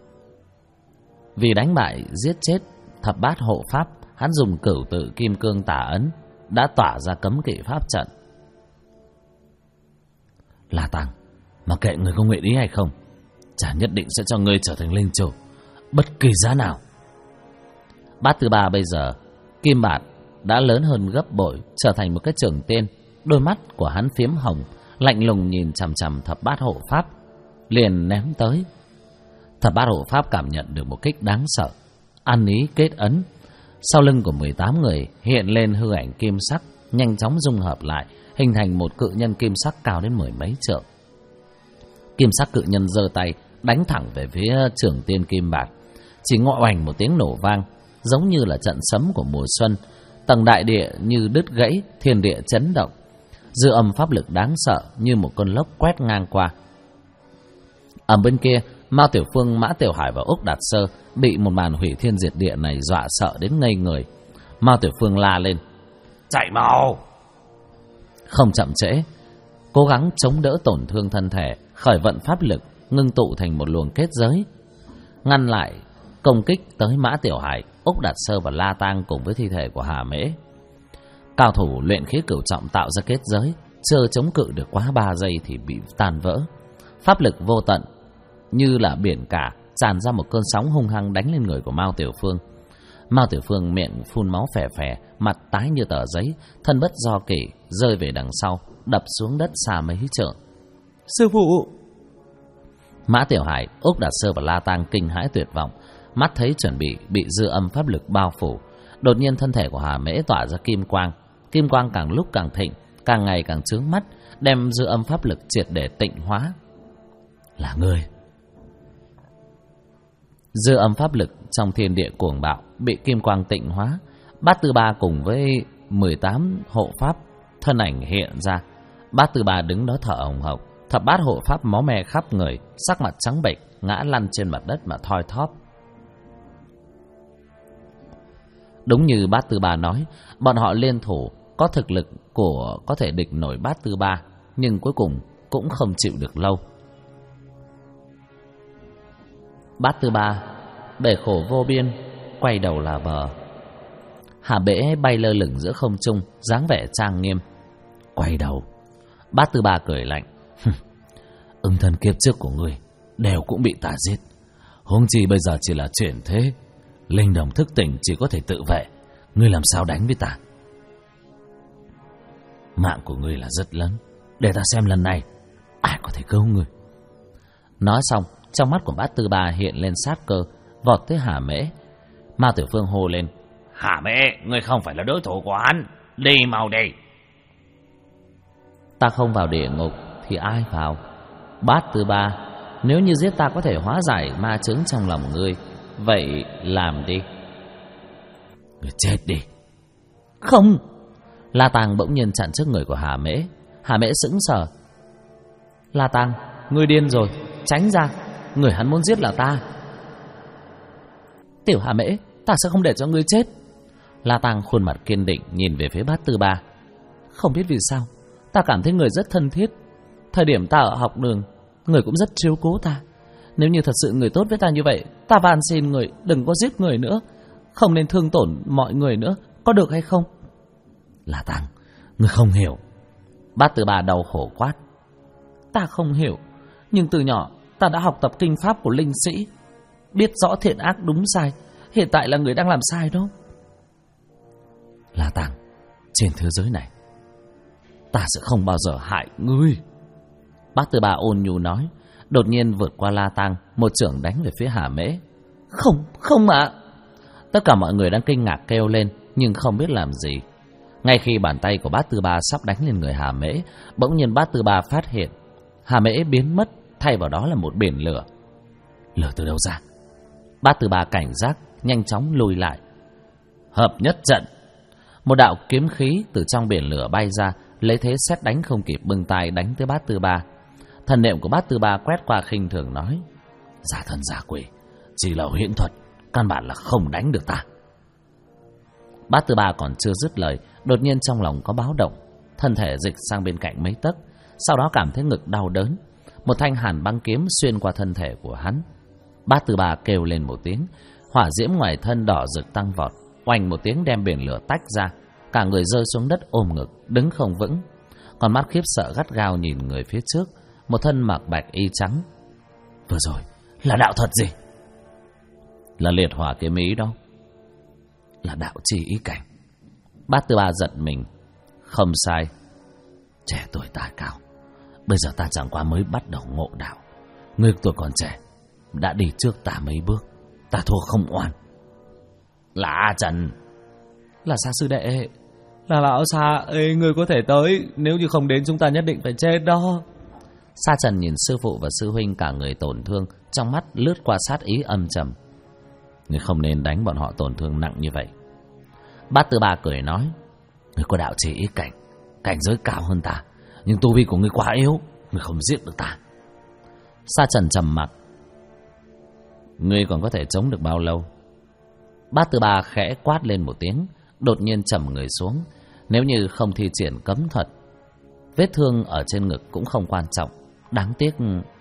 Vì đánh bại giết chết thập bát hộ pháp, hắn dùng Cửu Tự Kim Cương Tà ấn đã tỏa ra cấm kỵ pháp trận. La Tang, mà kệ người có nguyện ý hay không, chả nhất định sẽ cho ngươi trở thành linh chủ, bất kỳ giá nào. Bát Tư Bà bây giờ kim bạt đã lớn hơn gấp bội, trở thành một cái trường tiên. Đôi mắt của hắn phiếm hồng, lạnh lùng nhìn chằm chằm thập bát hộ pháp, liền ném tới. Thập bát hộ pháp cảm nhận được một kích đáng sợ, ăn ý kết ấn. Sau lưng của 18 người hiện lên hư ảnh kim sắc, nhanh chóng dung hợp lại, hình thành một cự nhân kim sắc cao đến 10 mấy trượng. Kim sắc cự nhân giơ tay đánh thẳng về phía trưởng tiên kim bạt. Chỉ ngọ oành một tiếng nổ vang, giống như là trận sấm của mùa xuân. Tầng đại địa như đứt gãy, thiên địa chấn động. Dư âm pháp lực đáng sợ như một cơn lốc quét ngang qua. Ở bên kia, Mao Tiểu Phương, Mã Tiểu Hải và Úc Đạt Sơ bị một màn hủy thiên diệt địa này dọa sợ đến ngây người. Mao Tiểu Phương la lên: Chạy mau! Không chậm trễ, cố gắng chống đỡ tổn thương thân thể, khởi vận pháp lực, ngưng tụ thành một luồng kết giới, ngăn lại công kích tới Mã Tiểu Hải, Úc Đạt Sơ và La Tang cùng với thi thể của Hà Mễ. Cao thủ luyện khí cửu trọng tạo ra kết giới, chưa chống cự được quá 3 giây thì bị tan vỡ. Pháp lực vô tận như là biển cả tràn ra một cơn sóng hung hăng đánh lên người của Mao Tiểu Phương. Mao Tiểu Phương miệng phun máu phè phè, mặt tái như tờ giấy, thân bất do kỷ rơi về đằng sau, đập xuống đất xa mấy trượng. Sư phụ! Mã Tiểu Hải, Úc Đạt Sơ và La Tang kinh hãi tuyệt vọng, mắt thấy chuẩn bị dư âm pháp lực bao phủ. Đột nhiên thân thể của Hà Mễ tỏa ra kim quang, kim quang càng lúc càng thịnh, càng ngày càng chướng mắt, đem dư âm pháp lực triệt để tịnh hóa. Là ngươi! Dư âm pháp lực trong thiên địa cuồng bạo bị kim quang tịnh hóa. Bát Tư Bà cùng với 18 hộ pháp thân ảnh hiện ra. Bát Tư Bà đứng đó thở hồng hộc, thập bát hộ pháp máu me khắp người, sắc mặt trắng bệch, ngã lăn trên mặt đất mà thoi thóp. Đúng như Bát Tư Bà nói, bọn họ liên thủ có thực lực của có thể địch nổi Bát Tư Bà, nhưng cuối cùng cũng không chịu được lâu. Bát Tư Bà bể khổ vô biên, quay đầu là bờ. Hà Bễ bay lơ lửng giữa không trung, dáng vẻ trang nghiêm. Quay đầu. Bát Tư Bà cười lạnh: Ưng thần kiếp trước của ngươi đều cũng bị ta giết, huống chi bây giờ chỉ là chuyển thế, linh đồng thức tỉnh chỉ có thể tự vệ, ngươi làm sao đánh với ta? Mạng của ngươi là rất lớn, để ta xem lần này ai có thể cứu ngươi. Nói xong, trong mắt của Bát Tư Bà hiện lên sát cơ, vọt tới Hà Mễ. Mao Tiểu Phương hô lên: Hà Mễ, ngươi không phải là đối thủ của hắn, đi mau đi. Ta không vào địa ngục, thì ai vào? Bát Tư Ba, nếu như giết ta có thể hóa giải ma chướng trong lòng ngươi, vậy làm đi. Ngươi chết đi. Không. La Tàng bỗng nhiên chặn trước người của Hà Mễ. Hà Mễ sững sờ. La Tàng, ngươi điên rồi, tránh ra, người hắn muốn giết là ta. Tiểu Hà Mễ, ta sẽ không để cho ngươi chết. La Tàng khuôn mặt kiên định nhìn về phía Bát Tư Ba. Không biết vì sao, ta cảm thấy người rất thân thiết. Thời điểm ta ở học đường, người cũng rất chiếu cố ta. Nếu như thật sự người tốt với ta như vậy, ta van xin người đừng có giết người nữa, không nên thương tổn mọi người nữa, có được hay không? La Tàng, người không hiểu. Bát Tư Ba đau khổ quát. Ta không hiểu, nhưng từ nhỏ ta đã học tập kinh pháp của linh sĩ, biết rõ thiện ác đúng sai. Hiện tại là người đang làm sai đó. La Tàng, trên thế giới này ta sẽ không bao giờ hại ngươi. Bát Tư Ba ôn nhu nói, đột nhiên vượt qua La Tàng, một chưởng đánh về phía Hà Mễ. Không, không ạ. Tất cả mọi người đang kinh ngạc kêu lên, nhưng không biết làm gì. Ngay khi bàn tay của Bát Tư Ba sắp đánh lên người Hà Mễ, bỗng nhiên Bát Tư Ba phát hiện Hà Mễ biến mất, thay vào đó là một biển lửa. Lửa từ đâu ra? Bát Tư Ba cảnh giác, nhanh chóng lùi lại. Hợp nhất trận. Một đạo kiếm khí từ trong biển lửa bay ra, lấy thế sét đánh không kịp bưng tay đánh tới Bát Tư Ba. Thần niệm của Bát Tư Ba quét qua khinh thường nói, giả thân giả quỷ, chỉ là huyễn thuật, căn bản là không đánh được ta. Bát Tư Ba còn chưa dứt lời, đột nhiên trong lòng có báo động, thân thể dịch sang bên cạnh mấy tấc, sau đó cảm thấy ngực đau đớn. Một thanh hàn băng kiếm xuyên qua thân thể của hắn. Bát Tư Ba kêu lên một tiếng, hỏa diễm ngoài thân đỏ rực tăng vọt, oanh một tiếng đem biển lửa tách ra. Cả người rơi xuống đất ôm ngực, đứng không vững. Con mắt khiếp sợ gắt gao nhìn người phía trước, một thân mặc bạch y trắng. Vừa rồi là đạo thuật gì? Là liệt hỏa kiếm ý đó. Là đạo chi ý cảnh. Bát Tư Ba giật mình. Không sai, trẻ tuổi tài cao. Bây giờ ta chẳng qua mới bắt đầu ngộ đạo. Ngươi tuổi còn trẻ, đã đi trước ta mấy bước, ta thua không oan. Là A Trần. Là Sa sư đệ. Là lão Sa. Ê, ngươi có thể tới, nếu như không đến chúng ta nhất định phải chết đó. Sa Trần nhìn sư phụ và sư huynh cả người tổn thương, trong mắt lướt qua sát ý âm trầm. Ngươi không nên đánh bọn họ tổn thương nặng như vậy. Bát Tư Ba cười nói, ngươi có đạo chỉ ý cảnh, cảnh giới cao hơn ta, nhưng tu vi của ngươi quá yếu, ngươi không giết được ta. Sa Trần trầm mặc. Ngươi còn có thể chống được bao lâu? Bát Tư Ba khẽ quát lên một tiếng, đột nhiên trầm người xuống. Nếu như không thi triển cấm thuật, vết thương ở trên ngực cũng không quan trọng. Đáng tiếc.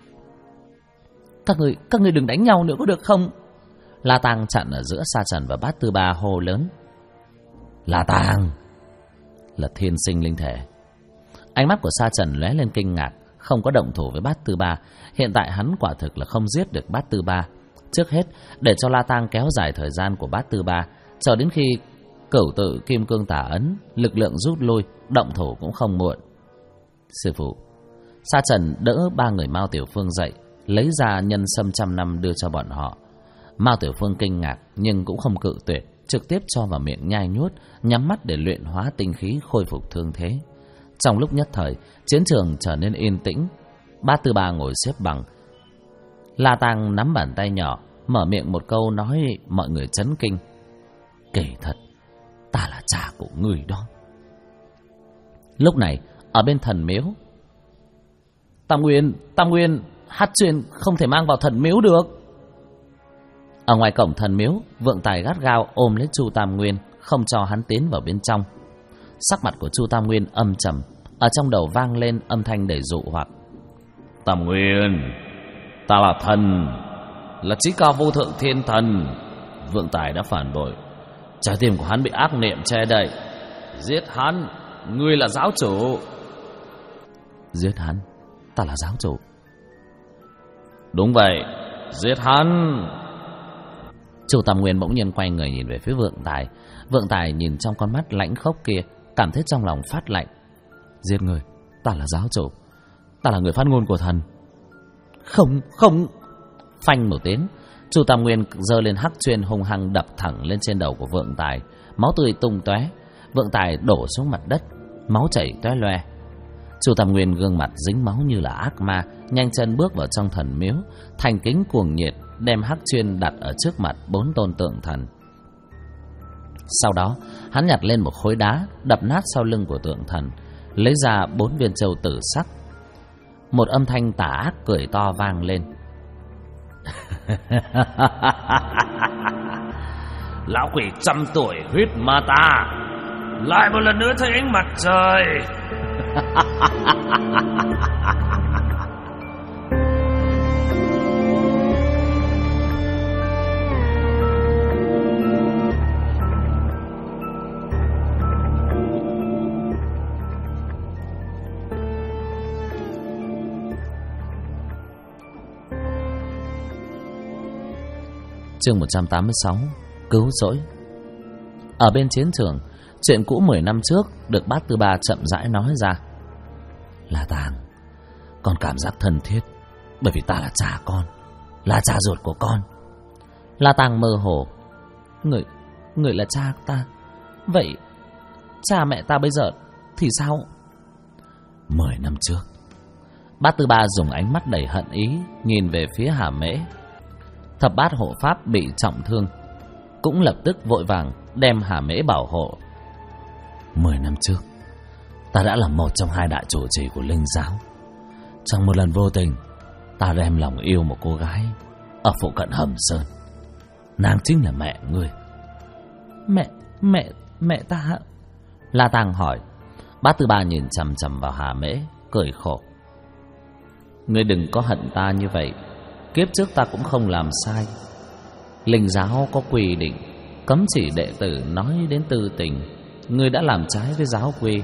Các ngươi đừng đánh nhau nữa có được không? La Tàng chặn ở giữa Sa Trần và Bát Tư Ba hô lớn. La Tàng là thiên sinh linh thể. Ánh mắt của Sa Trần lóe lên kinh ngạc, không có động thủ với Bát Tư Ba. Hiện tại hắn quả thực là không giết được Bát Tư Ba. Trước hết, để cho La Tàng kéo dài thời gian của Bát Tư Ba, chờ đến khi Cửu Tự Kim Cương Tả Ấn lực lượng rút lui, động thủ cũng không muộn. Sư phụ. Sa Trần đỡ ba người Mao Tiểu Phương dậy, lấy ra nhân sâm trăm năm đưa cho bọn họ. Mao Tiểu Phương kinh ngạc nhưng cũng không cự tuyệt, trực tiếp cho vào miệng nhai nhút, nhắm mắt để luyện hóa tinh khí khôi phục thương thế. Trong lúc nhất thời, chiến trường trở nên yên tĩnh. Bát Tư Ba ngồi xếp bằng. La Tàng nắm bàn tay nhỏ, mở miệng một câu nói mọi người chấn kinh. Kể thật, ta là cha của người đó. Lúc này, ở bên thần miếu, Tam Nguyên, hát chuyên không thể mang vào thần miếu được. Ở ngoài cổng thần miếu, Vượng Tài gắt gao ôm lấy Chu Tam Nguyên, không cho hắn tiến vào bên trong. Sắc mặt của Chu Tam Nguyên âm trầm, ở trong đầu vang lên âm thanh đầy dụ hoặc. Tam Nguyên, ta là thần, là chí cao vô thượng thiên thần. Vượng Tài đã phản bội, trái tim của hắn bị ác niệm che đậy. Giết hắn, ngươi là giáo chủ. Giết hắn, ta là giáo chủ. Đúng vậy, giết hắn. Chu Tam Nguyên bỗng nhiên quay người nhìn về phía Vượng Tài. Vượng Tài nhìn trong con mắt lãnh khốc kia, cảm thấy trong lòng phát lạnh. Giết người, ta là giáo chủ, ta là người phát ngôn của thần. Không. Phanh một tiếng, Chu Tam Nguyên giơ lên hắc chuyên hung hăng đập thẳng lên trên đầu của Vượng Tài. Máu tươi tung tóe. Vượng Tài đổ xuống mặt đất, máu chảy tóe loe. Chu Tam Nguyên gương mặt dính máu như là ác ma, nhanh chân bước vào trong thần miếu, thành kính cuồng nhiệt đem hắc chuyên đặt ở trước mặt 4 tôn tượng thần. Sau đó, hắn nhặt lên một khối đá, đập nát sau lưng của tượng thần, lấy ra 4 viên châu tử sắc. Một âm thanh tà ác cười to vang lên. Lão quỷ 100 tuổi huyết ma ta lại một lần nữa thấy ánh mặt trời. Chương 186: Cứu rỗi. Ở bên chiến trường, chuyện cũ 10 năm trước được Bát Tư Ba chậm rãi nói ra. La Tàng, con cảm giác thân thiết bởi vì ta là cha con, là cha ruột của con. La Tàng mơ hồ. Người là cha ta? Vậy cha mẹ ta bây giờ thì sao? 10 năm trước. Bát Tư Ba dùng ánh mắt đầy hận ý nhìn về phía Hà Mễ. Thập bát hộ pháp bị trọng thương, cũng lập tức vội vàng đem Hà Mễ bảo hộ. 10 năm trước, ta đã là một trong 2 đại chủ trì của Linh giáo. Trong một lần vô tình, ta đem lòng yêu một cô gái ở phụ cận Hầm Sơn. Nàng chính là mẹ ngươi. Mẹ ta? La Tàng hỏi. Bát Tư Ba nhìn chằm chằm vào Hà Mễ, cười khổ. Ngươi đừng có hận ta như vậy. Kiếp trước ta cũng không làm sai. Linh giáo có quy định cấm chỉ đệ tử nói đến tư tình. Ngươi đã làm trái với giáo quy.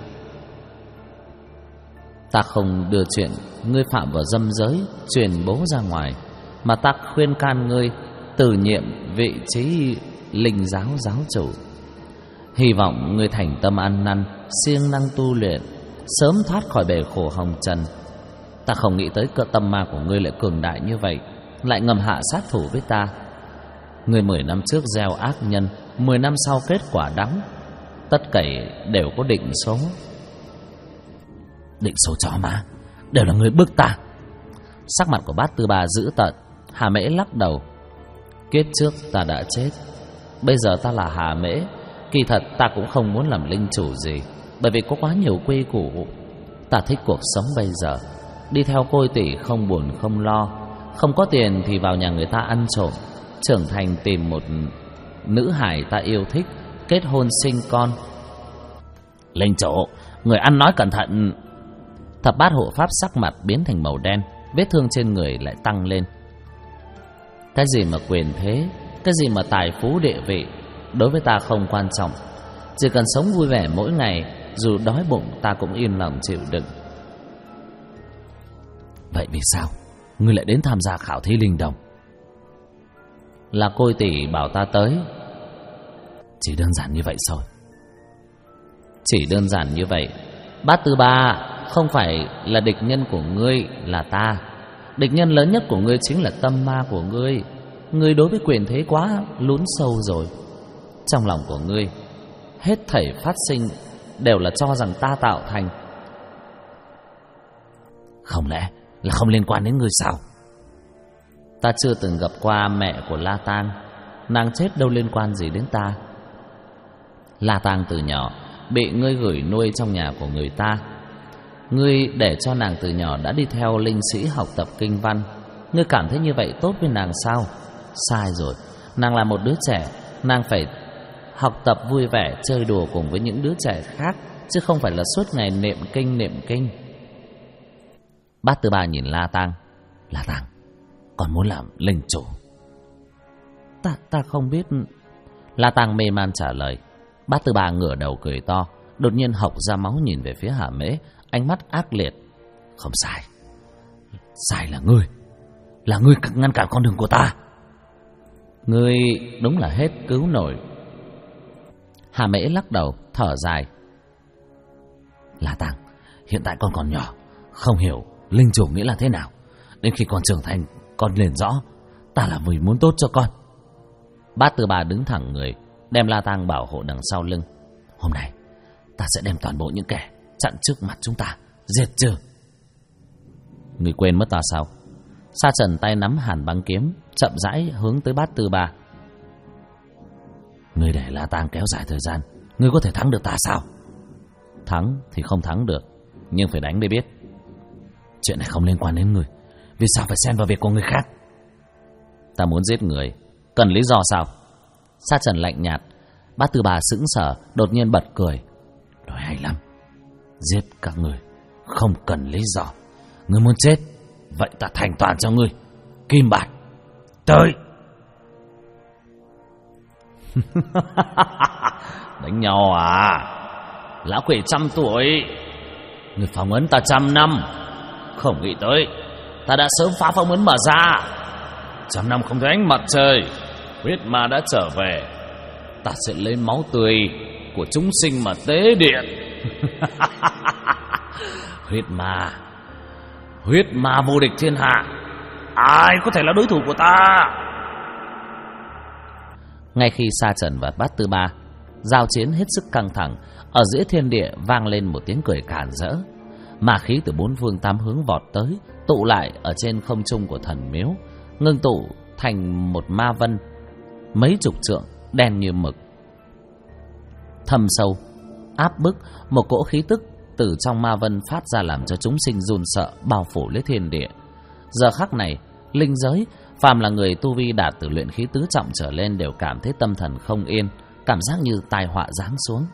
Ta không đưa chuyện ngươi phạm vào dâm giới truyền bố ra ngoài, mà ta khuyên can ngươi từ nhiệm vị trí Linh giáo giáo chủ. Hy vọng ngươi thành tâm ăn năn, siêng năng tu luyện, sớm thoát khỏi bể khổ hồng trần. Ta không nghĩ tới cơ tâm ma của ngươi lại cường đại như vậy, lại ngầm hạ sát thủ với ta. Ngươi 10 năm trước gieo ác nhân, 10 năm sau kết quả đắng. Tất cả đều có định số. Định số chó má, đều là ngươi bức ta. Sắc mặt của Bát Tư Ba dữ tợn. Hà Mễ lắc đầu. Kiếp trước ta đã chết, bây giờ ta là Hà Mễ. Kỳ thật ta cũng không muốn làm linh chủ gì, bởi vì có quá nhiều quy củ. Ta thích cuộc sống bây giờ, đi theo côi tỷ không buồn không lo. Không có tiền thì vào nhà người ta ăn trộm, trưởng thành tìm một nữ hài ta yêu thích, kết hôn sinh con. Linh chủ, người ăn nói cẩn thận. Thập bát hộ pháp sắc mặt biến thành màu đen, vết thương trên người lại tăng lên. Cái gì mà quyền thế, cái gì mà tài phú địa vị, đối với ta không quan trọng. Chỉ cần sống vui vẻ mỗi ngày, dù đói bụng ta cũng yên lòng chịu đựng. Vậy vì sao ngươi lại đến tham gia khảo thí linh đồng? Là côi tỷ bảo ta tới. Chỉ đơn giản như vậy thôi. Chỉ đơn giản như vậy. Bát Tư Ba, không phải là địch nhân của ngươi là ta. Địch nhân lớn nhất của ngươi chính là tâm ma của ngươi. Ngươi đối với quyền thế quá lún sâu rồi. Trong lòng của ngươi, hết thảy phát sinh đều là cho rằng ta tạo thành. Không lẽ là không liên quan đến ngươi sao? Ta chưa từng gặp qua mẹ của La Tang, nàng chết đâu liên quan gì đến ta. La Tang từ nhỏ bị ngươi gửi nuôi trong nhà của người ta. Ngươi để cho nàng từ nhỏ đã đi theo linh sĩ học tập kinh văn. Ngươi cảm thấy như vậy tốt với nàng sao? Sai rồi. Nàng là một đứa trẻ, nàng phải học tập vui vẻ, chơi đùa cùng với những đứa trẻ khác, chứ không phải là suốt ngày niệm kinh. Bát Tư Ba nhìn La Tang. La Tang, còn muốn làm linh chủ? Ta không biết. La Tang mê man trả lời. Bát Tư Ba ngửa đầu cười to, đột nhiên hộc ra máu nhìn về phía Hà Mễ, ánh mắt ác liệt. Không sai, sai là ngươi ngăn cản con đường của ta. Ngươi đúng là hết cứu nổi. Hà Mễ lắc đầu thở dài. La Tang, hiện tại con còn nhỏ, không hiểu linh chủ nghĩa là thế nào. Đến khi con trưởng thành, con liền rõ ta là vì muốn tốt cho con. Bát Tư Ba đứng thẳng người, đem La Tang bảo hộ đằng sau lưng. Hôm nay ta sẽ đem toàn bộ những kẻ chặn trước mặt chúng ta Diệt trừ. Người quên mất ta sao? Sa Trần tay nắm hàn băng kiếm, chậm rãi hướng tới Bát Tư Ba. Người để La Tang kéo dài thời gian, người có thể thắng được ta sao? Thắng thì không thắng được, nhưng phải đánh để biết. Chuyện này không liên quan đến người, vì sao phải xen vào việc của người khác? Ta muốn giết người, cần lý do sao? Sa Trần lạnh nhạt. Bát Tư Ba sững sờ, đột nhiên bật cười. Nói hay lắm, giết các người không cần lý do. Ngươi muốn chết, vậy ta thành toàn cho ngươi. Kim Bạt, tới. Đánh nhau à? Lão quỷ 100 tuổi, người phong ấn ta 100 năm. Không nghĩ tới ta đã sớm phá phong ấn mà ra. 100 năm không thấy ánh mặt trời, huyết ma đã trở về. Ta sẽ lấy máu tươi của chúng sinh mà tế điện. Huyết ma vô địch thiên hạ, ai có thể là đối thủ của ta? Ngay khi Sa Trần và Bát Tư Ba giao chiến hết sức căng thẳng, ở giữa thiên địa vang lên một tiếng cười càn rỡ. Ma khí từ bốn phương tám hướng vọt tới, tụ lại ở trên không trung của thần miếu, ngưng tụ thành một ma vân mấy chục trượng, đen như mực, thâm sâu, áp bức. Một cỗ khí tức từ trong ma vân phát ra làm cho chúng sinh run sợ, bao phủ lấy thiên địa. Giờ khắc này, linh giới, phàm là người tu vi đạt từ luyện khí tứ trọng trở lên đều cảm thấy tâm thần không yên, cảm giác như tai họa giáng xuống.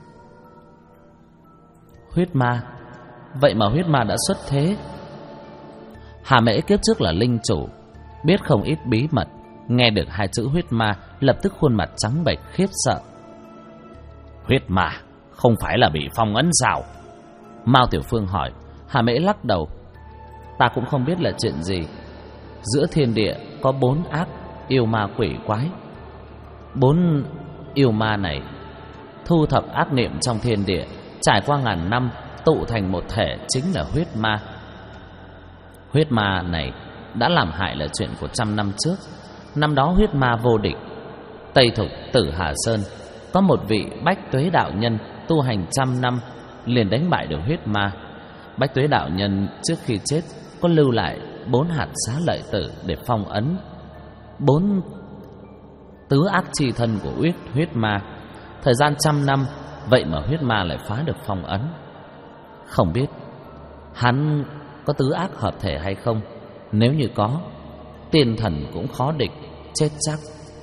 Huyết ma, vậy mà huyết ma đã xuất thế. Hà Mễ kiếp trước là linh chủ, biết không ít bí mật, nghe được hai chữ huyết ma, lập tức khuôn mặt trắng bệch khiếp sợ. Huyết ma không phải là bị phong ấn sao? Mao Tiểu Phương hỏi. Hà Mễ lắc đầu. Ta cũng không biết là chuyện gì. Giữa thiên địa có 4 ác yêu ma quỷ quái. 4 yêu ma này thu thập ác niệm trong thiên địa, trải qua ngàn năm tụ thành một thể, chính là huyết ma. Huyết ma này đã làm hại là chuyện của 100 năm trước. Năm đó huyết ma vô địch, Tây Thục Tử Hà Sơn có một vị Bách Tuế đạo nhân tu hành 100 năm liền đánh bại được huyết ma. Bách Tuế đạo nhân trước khi chết có lưu lại 4 hạt xá lợi tử để phong ấn 4 tứ ác chi thân của huyết ma. Thời gian 100 năm, vậy mà huyết ma lại phá được phong ấn. Không biết hắn có tứ ác hợp thể hay không. Nếu như có, tiên thần cũng khó địch, chết chắc.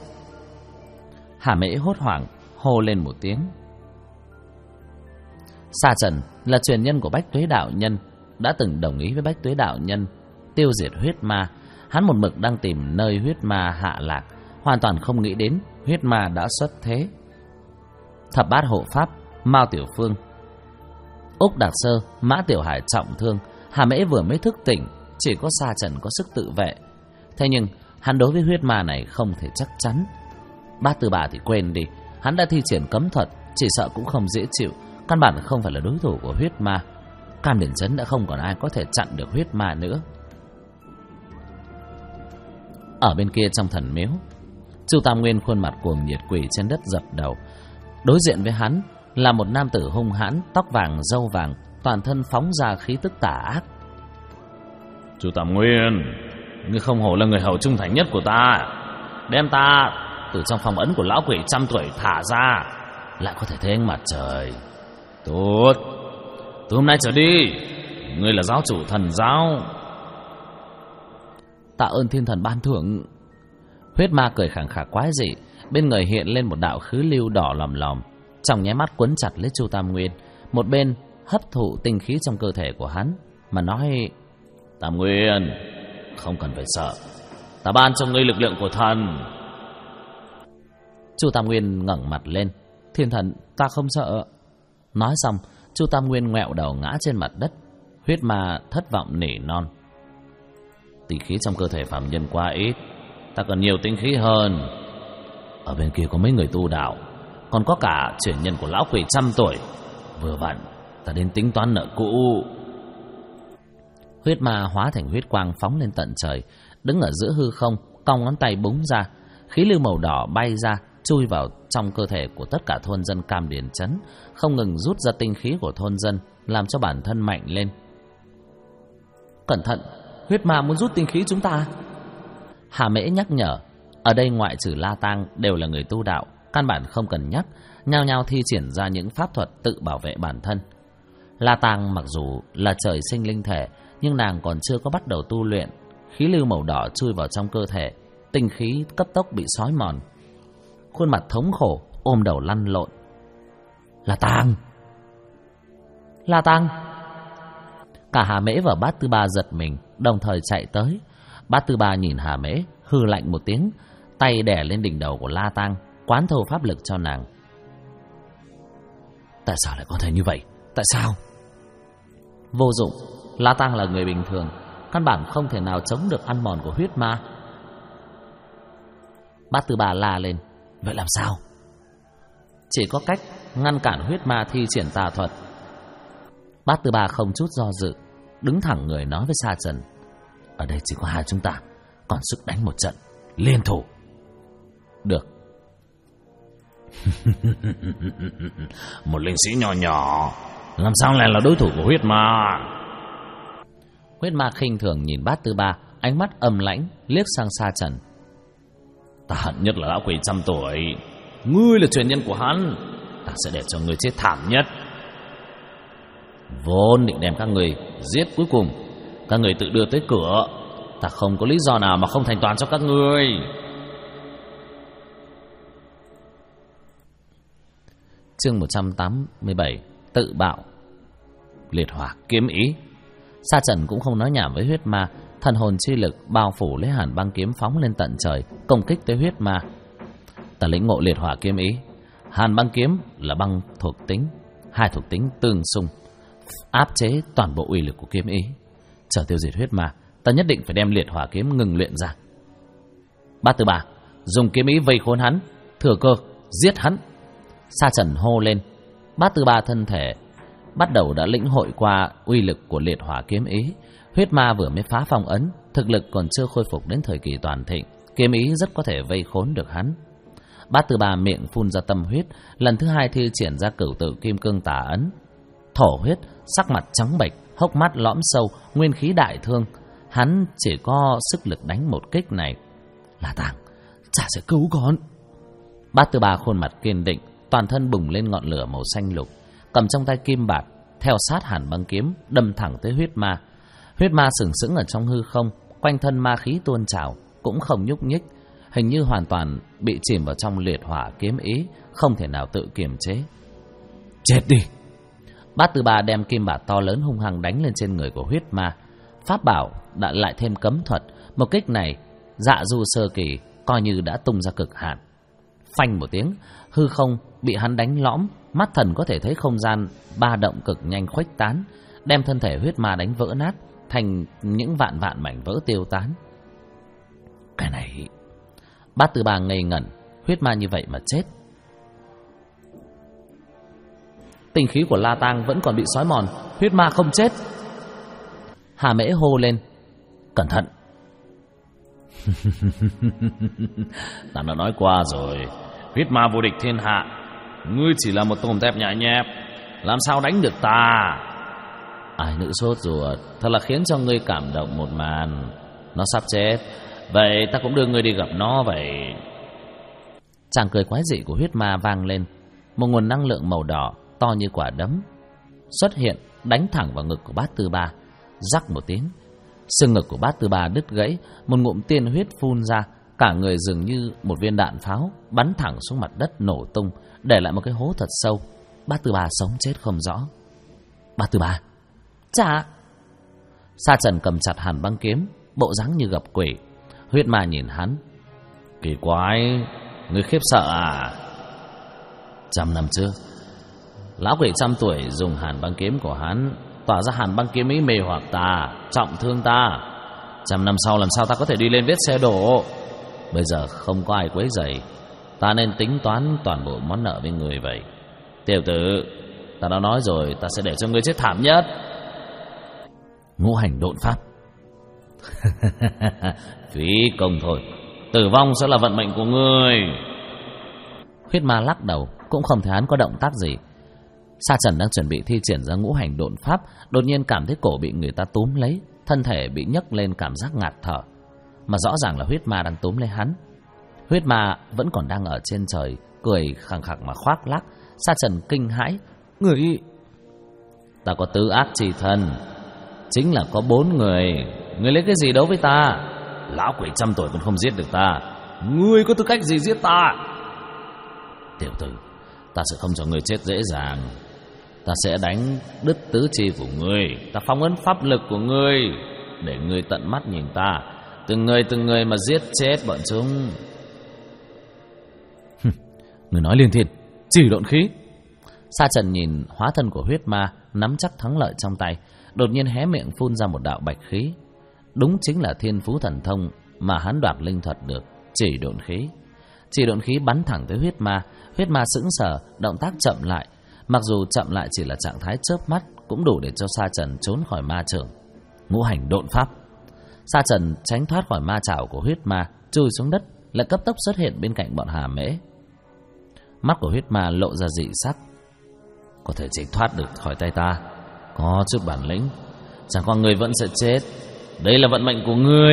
Hà Mễ hốt hoảng hô lên một tiếng. Sa Trần là truyền nhân của Bách Tuế đạo nhân, đã từng đồng ý với Bách Tuế đạo nhân tiêu diệt huyết ma. Hắn một mực đang tìm nơi huyết ma hạ lạc, hoàn toàn không nghĩ đến huyết ma đã xuất thế. Thập bát hộ pháp, Mao Tiểu Phương, Úc Đạt Sơ, Mã Tiểu Hải trọng thương. Hà Mễ vừa mới thức tỉnh, chỉ có Sa Trần có sức tự vệ. Thế nhưng hắn đối với huyết ma này không thể chắc chắn. Bát Tư Ba thì quên đi, hắn đã thi triển cấm thuật, chỉ sợ cũng không dễ chịu. Căn bản không phải là đối thủ của huyết ma. Cam Điển Trấn đã không còn ai có thể chặn được huyết ma nữa. Ở bên kia trong thần miếu, Chu Tam Nguyên khuôn mặt cuồng nhiệt quỳ trên đất dập đầu. Đối diện với hắn là một nam tử hung hãn, tóc vàng râu vàng, toàn thân phóng ra khí tức tà ác. Chu Tam Nguyên, ngươi không hổ là người hầu trung thành nhất của ta. Đem ta từ trong phòng ấn của lão quỷ 100 tuổi thả ra, lại có thể thấy ánh mặt trời. Tốt, từ hôm nay trở đi, ngươi là giáo chủ thần giáo. Tạ ơn thiên thần ban thưởng. Huyết ma cười khẳng khả quái dị, bên người hiện lên một đạo khứ lưu đỏ lòm lòm, trong nháy mắt quấn chặt lấy Chu Tam Nguyên, một bên hấp thụ tinh khí trong cơ thể của hắn mà nói: Tam Nguyên, không cần phải sợ, ta ban cho ngươi lực lượng của thần. Chu Tam Nguyên ngẩng mặt lên. Thiên thần, ta không sợ. Nói xong, Chu Tam Nguyên ngoẹo đầu ngã trên mặt đất. Huyết ma thất vọng nỉ non: tinh khí trong cơ thể phàm nhân quá ít, ta cần nhiều tinh khí hơn. Ở bên kia có mấy người tu đạo, còn có cả truyền nhân của lão quỷ 100 tuổi. Vừa vặn ta đến tính toán nợ cũ. Huyết ma hóa thành huyết quang phóng lên tận trời, đứng ở giữa hư không, cong ngón tay búng ra, khí lưu màu đỏ bay ra, chui vào trong cơ thể của tất cả thôn dân Cam Điển Trấn, không ngừng rút ra tinh khí của thôn dân, làm cho bản thân mạnh lên. Cẩn thận, huyết ma muốn rút tinh khí chúng ta. Hà Mễ nhắc nhở. Ở đây ngoại trừ La Tang đều là người tu đạo, căn bản không cần nhắc, nhao nhao thi triển ra những pháp thuật tự bảo vệ bản thân. La Tang mặc dù là trời sinh linh thể, nhưng nàng còn chưa có bắt đầu tu luyện. Khí lưu màu đỏ chui vào trong cơ thể, tinh khí cấp tốc bị xói mòn. Khuôn mặt thống khổ, ôm đầu lăn lộn. La Tang! La Tang! Cả Hà Mễ và Bát Tư Ba giật mình, đồng thời chạy tới. Bát Tư Ba nhìn Hà Mễ, hừ lạnh một tiếng, tay đè lên đỉnh đầu của La Tang, quán thâu pháp lực cho nàng. Tại sao lại có thể như vậy? Tại sao? Vô dụng, La Tang là người bình thường, căn bản không thể nào chống được ăn mòn của huyết ma. Bát Tư Ba la lên. Vậy làm sao? Chỉ có cách ngăn cản huyết ma thi triển tà thuật. Bát Tư Ba không chút do dự, đứng thẳng người nói với Sa Trần. Ở đây chỉ có hai chúng ta, còn sức đánh một trận, liên thủ. Được. Một linh sĩ nhỏ nhỏ, làm sao lại là đối thủ của huyết ma? Huyết ma khinh thường nhìn Bát Tư Ba, ánh mắt âm lãnh liếc sang Sa Trần. Ta hận nhất là lão quỷ 100 tuổi. Ngươi là truyền nhân của hắn, ta sẽ để cho ngươi chết thảm nhất. Vốn định đem các người giết, cuối cùng các người tự đưa tới cửa, ta không có lý do nào mà không thành toàn cho các ngươi. Chương 187 Tự bạo. Liệt hỏa kiếm ý. Sa Trần cũng không nói nhảm với huyết ma, thần hồn chi lực bao phủ lấy Hàn Băng kiếm phóng lên tận trời, công kích tới huyết ma. Ta lĩnh ngộ liệt hỏa kiếm ý. Hàn Băng kiếm là băng thuộc tính, hai thuộc tính tương xung, áp chế toàn bộ uy lực của kiếm ý. Chờ tiêu diệt huyết ma, ta nhất định phải đem liệt hỏa kiếm ngừng luyện ra. Bát Tư Ba, dùng kiếm ý vây khốn hắn, thừa cơ giết hắn. Sa Trần hô lên. Bát Tư Ba thân thể bắt đầu đã lĩnh hội qua uy lực của liệt hỏa kiếm ý. Huyết ma vừa mới phá phong ấn, thực lực còn chưa khôi phục đến thời kỳ toàn thịnh, kiếm ý rất có thể vây khốn được hắn. Bát Tư Ba miệng phun ra tâm huyết, lần thứ hai thi triển ra cửu tự kim cương tả ấn. Thổ huyết, sắc mặt trắng bệch, hốc mắt lõm sâu, nguyên khí đại thương. Hắn chỉ có sức lực đánh một kích này. La Tang, chả sẽ cứu con. Bát Tư Ba khuôn mặt kiên định, toàn thân bùng lên ngọn lửa màu xanh lục, cầm trong tay kim bạt, theo sát Hàn Băng kiếm đâm thẳng tới huyết ma. Huyết ma sừng sững ở trong hư không, quanh thân ma khí tuôn trào, cũng không nhúc nhích, hình như hoàn toàn bị chìm vào trong liệt hỏa kiếm ý, không thể nào tự kiềm chế. Chết đi! Bát Tư Ba đem kim bạt to lớn hung hăng đánh lên trên người của huyết ma. Pháp bảo đã lại thêm cấm thuật, một kích này dạ du sơ kỳ coi như đã tung ra cực hạn. Phanh một tiếng, hư không bị hắn đánh lõm, mắt thần có thể thấy không gian ba động cực nhanh khuếch tán, đem thân thể huyết ma đánh vỡ nát thành những vạn vạn mảnh vỡ tiêu tán. Cái này... Bát Tư Ba ngây ngẩn, huyết ma như vậy mà chết. Tinh khí của La Tang vẫn còn bị xói mòn, huyết ma không chết. Hà Mễ hô lên. Cẩn thận. Ta đã nói qua rồi, huyết ma vô địch thiên hạ, ngươi chỉ là một tôm tép nhại nhép, làm sao đánh được ta? Ai nữ sốt ruột, thật là khiến cho ngươi cảm động một màn. Nó sắp chết, vậy ta cũng đưa ngươi đi gặp nó vậy. Tràng cười quái dị của huyết ma vang lên. Một nguồn năng lượng màu đỏ to như quả đấm xuất hiện, đánh thẳng vào ngực của Bát Tư Ba. Rắc một tiếng, xương ngực của Bát Tư Ba đứt gãy, một ngụm tiên huyết phun ra, cả người dường như một viên đạn pháo bắn thẳng xuống mặt đất nổ tung, để lại một cái hố thật sâu. Bát Tư Ba sống chết không rõ. Bát Tư Ba, chà! Sa Trần cầm chặt Hàn Băng kiếm, bộ dáng như gặp quỷ. Huyết ma nhìn hắn. Kỳ quái, ngươi khiếp sợ à? 100 năm trước, lão quỷ 100 tuổi dùng Hàn Băng kiếm của hắn tỏa ra Hàn Băng kiếm ý mê hoặc ta, trọng thương ta. 100 năm sau làm sao ta có thể đi lên vết xe đổ? Bây giờ không có ai quấy rầy, ta nên tính toán toàn bộ món nợ với người vậy. Tiểu tử, ta đã nói rồi, ta sẽ để cho ngươi chết thảm nhất. Ngũ hành độn pháp. Phí công thôi, tử vong sẽ là vận mệnh của ngươi. Huyết ma lắc đầu, cũng không thấy hắn có động tác gì. Sa Trần đang chuẩn bị thi triển ra ngũ hành độn pháp, đột nhiên cảm thấy cổ bị người ta túm lấy, thân thể bị nhấc lên cảm giác ngạt thở, mà rõ ràng là huyết ma đang túm lấy hắn. Huyết ma vẫn còn đang ở trên trời, cười khẳng khặc mà khoác lác. Sa Trần kinh hãi: người... Ta có tứ ác chi thân, chính là có 4 người. Ngươi lấy cái gì đấu với ta? Lão quỷ trăm tuổi vẫn không giết được ta, ngươi có tư cách gì giết ta? Tiểu tử, ta sẽ không cho ngươi chết dễ dàng. Ta sẽ đánh đứt tứ chi của ngươi, ta phong ấn pháp lực của ngươi, để ngươi tận mắt nhìn ta từng người mà giết chết bọn chúng. Người nói liên thiên, chỉ độn khí. Sa Trần nhìn hóa thân của huyết ma nắm chắc thắng lợi trong tay, đột nhiên hé miệng phun ra một đạo bạch khí. Đúng chính là thiên phú thần thông mà hắn đoạt linh thuật được, chỉ độn khí. Chỉ độn khí bắn thẳng tới huyết ma. Huyết ma sững sờ, động tác chậm lại. Mặc dù chậm lại chỉ là trạng thái chớp mắt, cũng đủ để cho Sa Trần trốn khỏi ma chưởng. Ngũ hành độn pháp. Sa Trần tránh thoát khỏi ma chảo của huyết ma, chui xuống đất, lại cấp tốc xuất hiện bên cạnh bọn Hà Mễ. Mắt của huyết ma lộ ra dị sắc. Có thể tránh thoát được khỏi tay ta, có chút bản lĩnh, chẳng qua người vẫn sẽ chết. Đây là vận mệnh của ngươi.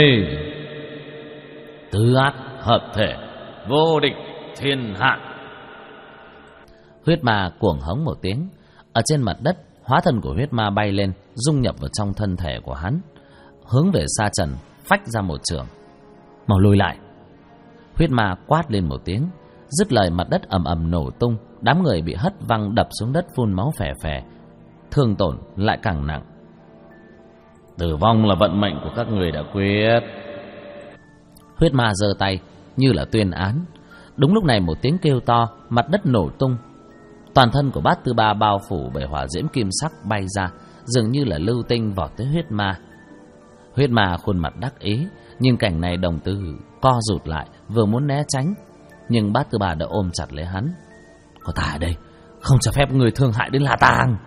Tứ ác hợp thể, vô địch thiên hạ. Huyết ma cuồng hống một tiếng. Ở trên mặt đất, hóa thân của huyết ma bay lên, dung nhập vào trong thân thể của hắn, hướng về Sa Trần phách ra một chưởng. Mau lùi lại. Huyết ma quát lên một tiếng, dứt lời mặt đất ầm ầm nổ tung. Đám người bị hất văng đập xuống đất, phun máu phè phè, thương tổn lại càng nặng. Tử vong là vận mệnh của các người đã quyết. Huyết ma giơ tay như là tuyên án. Đúng lúc này một tiếng kêu to, mặt đất nổ tung. Toàn thân của Bát Tư Ba bao phủ bởi hỏa diễm kim sắc bay ra, dường như là lưu tinh vọt tới huyết ma. Huyết ma khuôn mặt đắc ý, nhìn cảnh này đồng tử co rụt lại, vừa muốn né tránh, nhưng Bát Tư Ba đã ôm chặt lấy hắn. Có ta ở đây, không cho phép người thương hại đến La Tàng.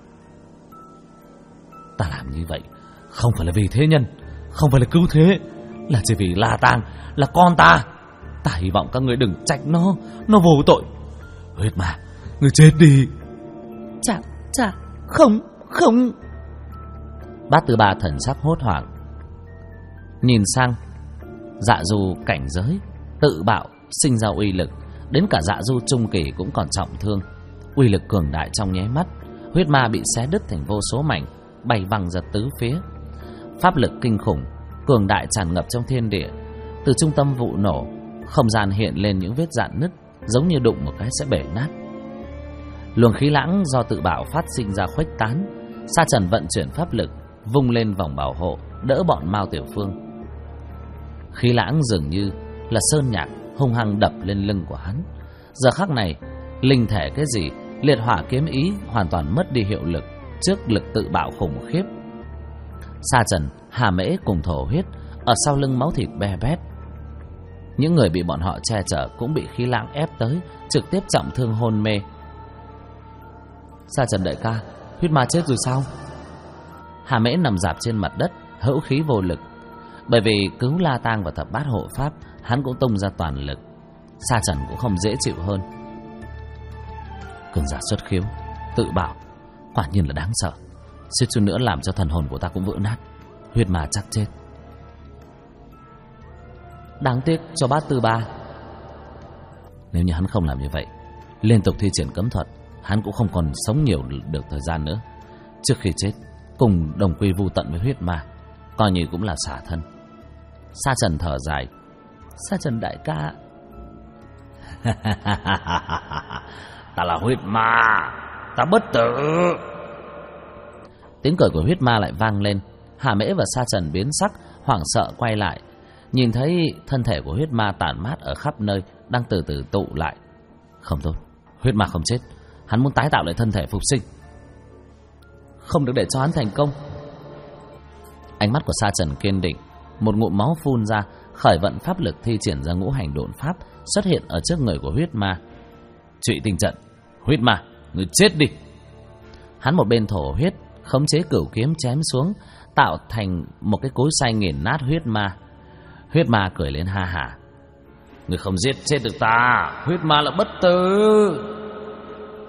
Ta làm như vậy không phải là vì thế nhân, không phải là cứu thế, là chỉ vì La Tàng là con ta. Ta hy vọng các người đừng trách nó vô tội. Huyết ma, người chết đi. Chà, không. Bát Tư Ba thần sắc hốt hoảng, nhìn sang Dạ Du cảnh giới tự bạo sinh ra uy lực, đến cả Dạ Du trung kỳ cũng còn trọng thương. Uy lực cường đại trong nháy mắt, huyết ma bị xé đứt thành vô số mảnh, bay văng ra tứ phía. Pháp lực kinh khủng cường đại tràn ngập trong thiên địa. Từ trung tâm vụ nổ, không gian hiện lên những vết rạn nứt, giống như đụng một cái sẽ bể nát. Luồng khí lãng do tự bạo phát sinh ra khuếch tán. Sa Trần vận chuyển pháp lực, vung lên vòng bảo hộ, đỡ bọn Mao Tiểu Phương. Khí lãng dường như là sơn nhạc hung hăng đập lên lưng của hắn. Giờ khắc này, linh thể cái gì, liệt hỏa kiếm ý hoàn toàn mất đi hiệu lực trước lực tự bạo khủng khiếp. Sa Trần, Hà Mễ cùng Thổ Huyết ở sau lưng máu thịt be bét. Những người bị bọn họ che chở cũng bị khí lãng ép tới, trực tiếp trọng thương hôn mê. Sa Trần đại ca, huyết ma chết rồi sao? Hà Mễ nằm rạp trên mặt đất, hữu khí vô lực. Bởi vì cứu La Tang và thập bát hộ pháp, hắn cũng tung ra toàn lực. Sa Trần cũng không dễ chịu hơn. Cường giả xuất khiếu, tự bảo, quả nhiên là đáng sợ. Suýt chút nữa làm cho thần hồn của ta cũng vỡ nát. Huyết ma chắc chết. Đáng tiếc cho Bát Tư Ba. Nếu như hắn không làm như vậy, liên tục thi triển cấm thuật, hắn cũng không còn sống nhiều được thời gian nữa. Trước khi chết, cùng đồng quy vu tận với huyết ma, coi như cũng là xả thân. Sa Trần thở dài. Sa Trần đại ca. Ta là huyết ma, ta bất tử. Tiếng cười của huyết ma lại vang lên. Hà Mễ và Sa Trần biến sắc, hoảng sợ quay lại, nhìn thấy thân thể của huyết ma tản mát ở khắp nơi, đang từ từ tụ lại. Không tốt, huyết ma không chết, hắn muốn tái tạo lại thân thể phục sinh. Không được để cho hắn thành công. Ánh mắt của Sa Trần kiên định, một ngụm máu phun ra, khởi vận pháp lực thi triển ra ngũ hành độn pháp, xuất hiện ở trước người của huyết ma. Trụy tinh trận, huyết ma, người chết đi. Hắn một bên thổ huyết, khống chế cửu kiếm chém xuống, tạo thành một cái cối xay nghiền nát huyết ma. Huyết ma cười lên ha hả. Người không giết chết được ta, huyết ma là bất tử.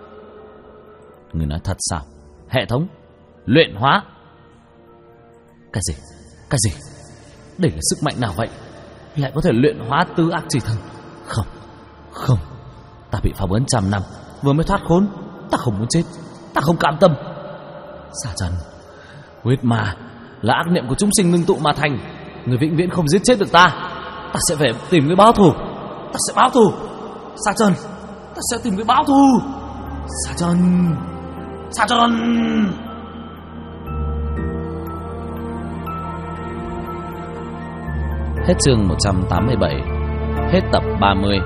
Người nói thật sao? Hệ thống luyện hóa. Cái gì? Đây là sức mạnh nào vậy? Lại có thể luyện hóa tứ ác chi thân? Không, ta bị phong ấn 100 năm vừa mới thoát khốn. Ta không muốn chết, ta không cam tâm. Sa Trần, huyết ma là ác niệm của chúng sinh ngưng tụ mà thành. Người vĩnh viễn không giết chết được ta. Ta sẽ về tìm người báo thù. Ta sẽ báo thù. Sa Trần, ta sẽ tìm người báo thù. Sa Trần. Hết chương 187. Hết tập 30.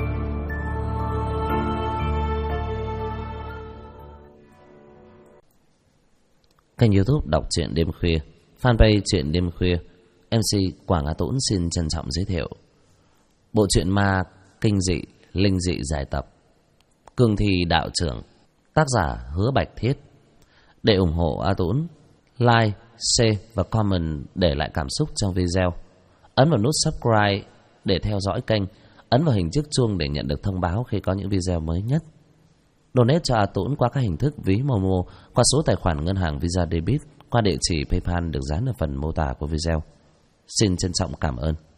Kênh YouTube đọc truyện đêm khuya, fanpage truyện đêm khuya. MC Quảng Á Tũng xin trân trọng giới thiệu bộ truyện ma kinh dị, linh dị giải tập Cương Thi Đạo Trưởng, tác giả Hứa Bạch Thiết. Để ủng hộ A Tũng, like, share và comment để lại cảm xúc trong video. Ấn vào nút subscribe để theo dõi kênh, ấn vào hình chiếc chuông để nhận được thông báo khi có những video mới nhất. Donate cho A Tũng qua các hình thức ví Momo, qua số tài khoản ngân hàng Visa Debit, qua địa chỉ PayPal được dán ở phần mô tả của video. Xin trân trọng cảm ơn.